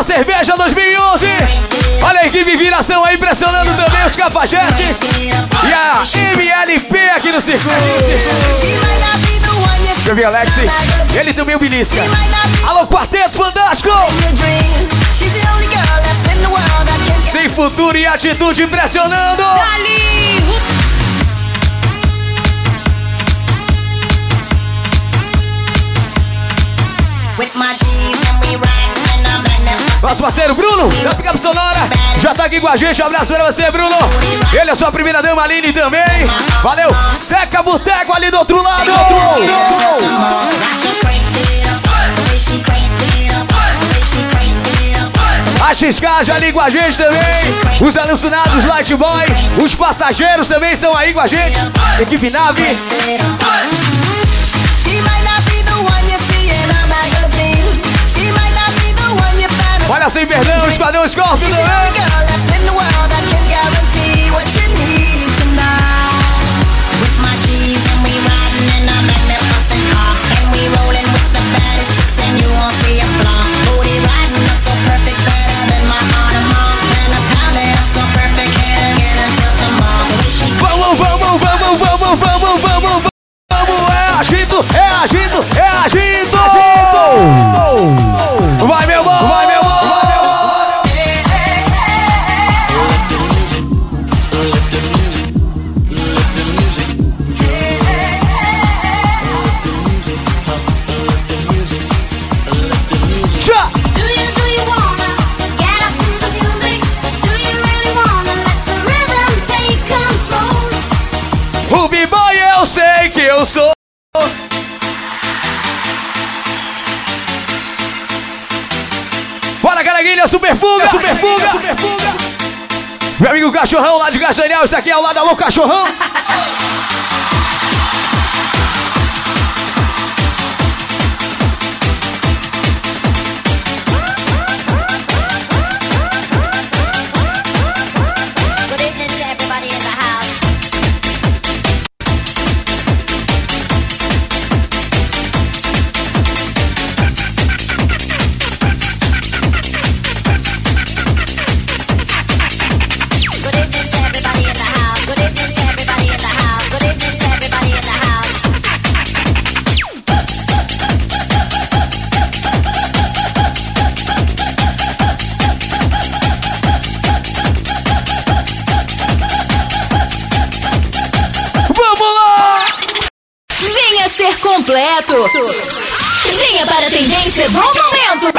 Cerveja 2011. Olha a equipe Viração aí pressionando também os cafajetes. E a MLP aqui no circuito. Eu vi Alex, ele também o Vinícius. Alô, Quarteto Fantástico. Sem futuro e atitude impressionando. Nosso parceiro Bruno, da Picape Sonora, já tá aqui com a gente. Um abraço pra você, Bruno. Ele é sua primeira dama, Aline também. Valeu. Seca Boteco ali do outro lado. A XK já ali com a gente também. Os alucinados Light Boy. Os passageiros também estão aí com a gente. Equipe Nave. Olha sem perdão, o Esquadrão Scorpio também. Vamos, é agito. Vai, meu bom, vai, meu bom. Ruby Boy, eu sei que eu sou. Bora, Galeguinha, super fuga. Meu amigo Cachorrão lá de Castanhal está aqui ao lado. Alô, Cachorrão. Completo. Venha para a tendência do momento.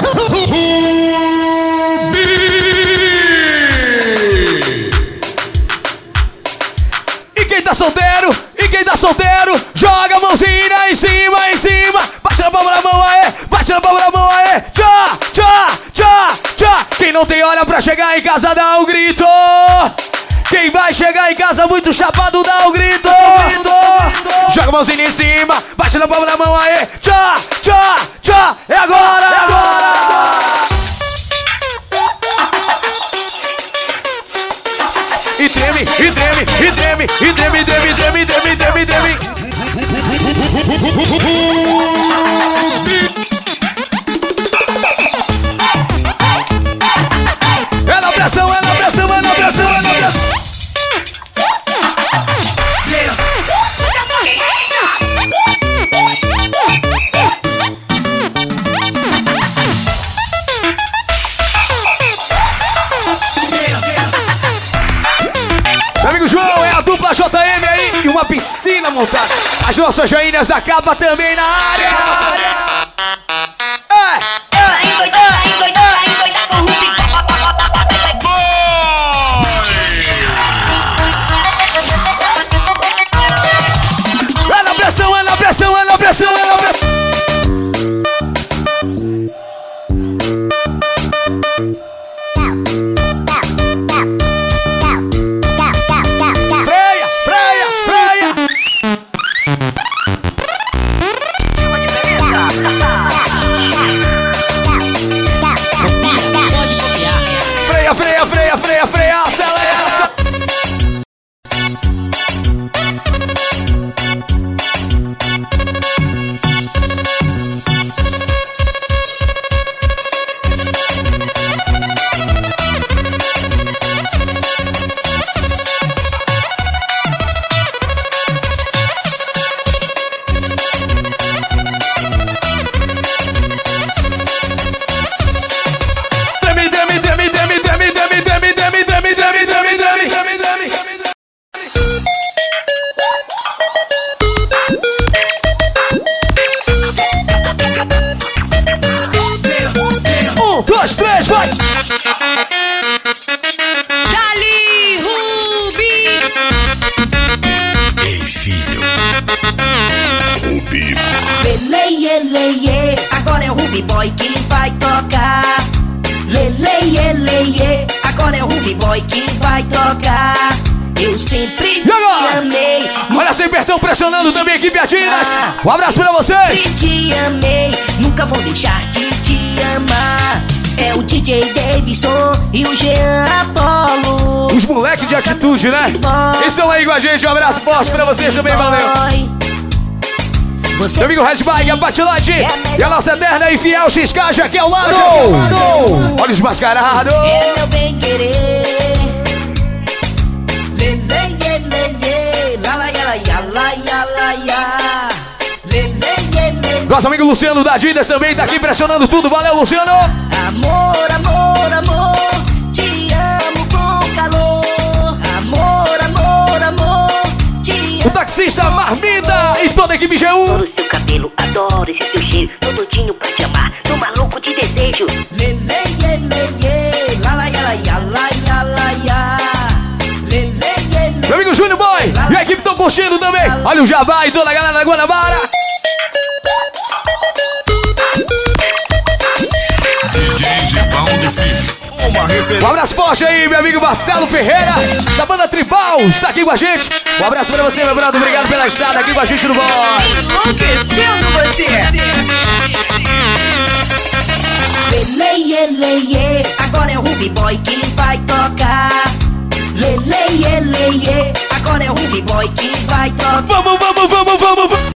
E quem tá solteiro, joga a mãozinha em cima. Bate na palma da mão, aê. Tchá. Quem não tem hora pra chegar em casa, dá um grito. Quem vai chegar em casa muito chapado, dá um grito. Joga a mãozinha em cima, bate na palma da mão, aê. Tchá. É agora. E treme. É na pressão. Meu amigo João, é a dupla JM aí e uma piscina montada. As nossas joinhas da capa também na área. É na pressão. Freia, acelera. lele, agora é o Ruby Boy que vai tocar. Lele, lele, agora é o Ruby Boy que vai tocar. Eu sempre te amei. Olha, sem Bertão pressionando também, equipe Adidas. Um abraço pra vocês. Te amei, nunca vou deixar de te amar. É o DJ Davidson e o Jean Apollo. Os moleques de atitude, né? Eles estão aí com a gente. Um abraço forte pra vocês também, valeu. Meu amigo Red Bike, a Patilote e a nossa eterna e fiel XK já aqui ao lado. Olha os mascarados. É meu bem querer. Lele, lele, la la ya la ya la ya. Lele, lele. Nosso amigo Luciano da Adidas também tá aqui pressionando tudo. Valeu, Luciano. Amor, amor, amor, te amo com calor. Amor, amor, amor, te amo. O taxista Marmita e toda a equipe G1. Adoro seu cabelo, adoro esse seu cheiro. Tô doidinho pra te amar, tô maluco de desejo. Lele, lele, la la ya la ya. Meu amigo Júnior Boy e a equipe estão curtindo também. Olha o Jabá e toda a galera da Guanabara. Um abraço forte aí, meu amigo Marcelo Ferreira, da banda Tribal, está aqui com a gente. Um abraço pra você, meu brother. Obrigado pela estada aqui com a gente no Boy. Enlouquecendo você. Lele, lele, agora é o Ruby Boy que vai tocar. Lele, lele, agora é o Ruby Boy que vai tocar. Vamos, vamos, vamos, vamos, vamos.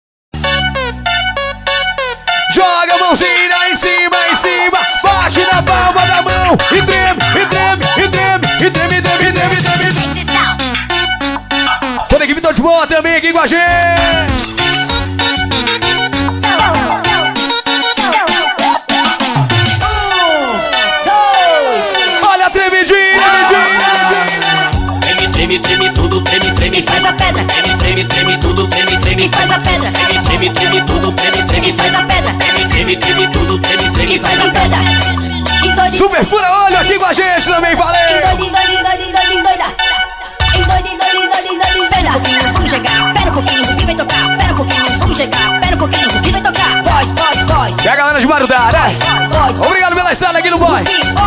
Joga a mãozinha em cima, bate na palma da mão e treme, e treme, e treme, e treme, e treme, e treme, e treme, e treme. Toda a equipe tá de boa também aqui com a gente. Olha a tremidinha, treme, treme tudo, treme, treme. E faz a pedra. Treme, treme, treme tudo, treme, treme. E faz a pedra. Treme, treme, treme tudo, treme, treme. E faz a pedra. Treme, treme, treme tudo, treme, treme. E faz a pedra. Super Fura Olho aqui com a gente também, valeu! Vamos chegar, pera um pouquinho, o que vai tocar? Pera um pouquinho, vamos chegar, pera um pouquinho, o que vai tocar? Boys. E a galera de Marudá, né? Obrigado pela estada aqui no Boy.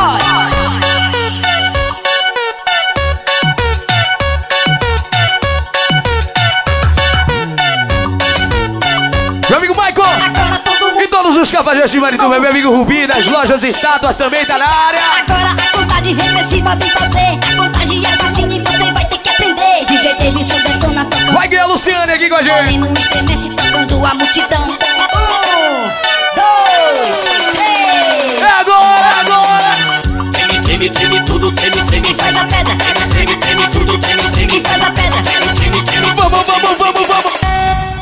Meu amigo Michael e todos os cafajestes de Marituba, meu amigo Rubi das lojas e estátuas também tá na área. Agora a contagem regressiva vem fazer. A contagem é facinho e você vai ter que aprender. DJ Delícia detona tocando. Vai ganhar a Luciane aqui com a gente. Moreno estremece tocando a multidão. 1, 2, 3. É agora! Treme, treme tudo, treme, treme. E faz a pedra. Treme, treme tudo, treme, treme. E faz a pedra. Vamos!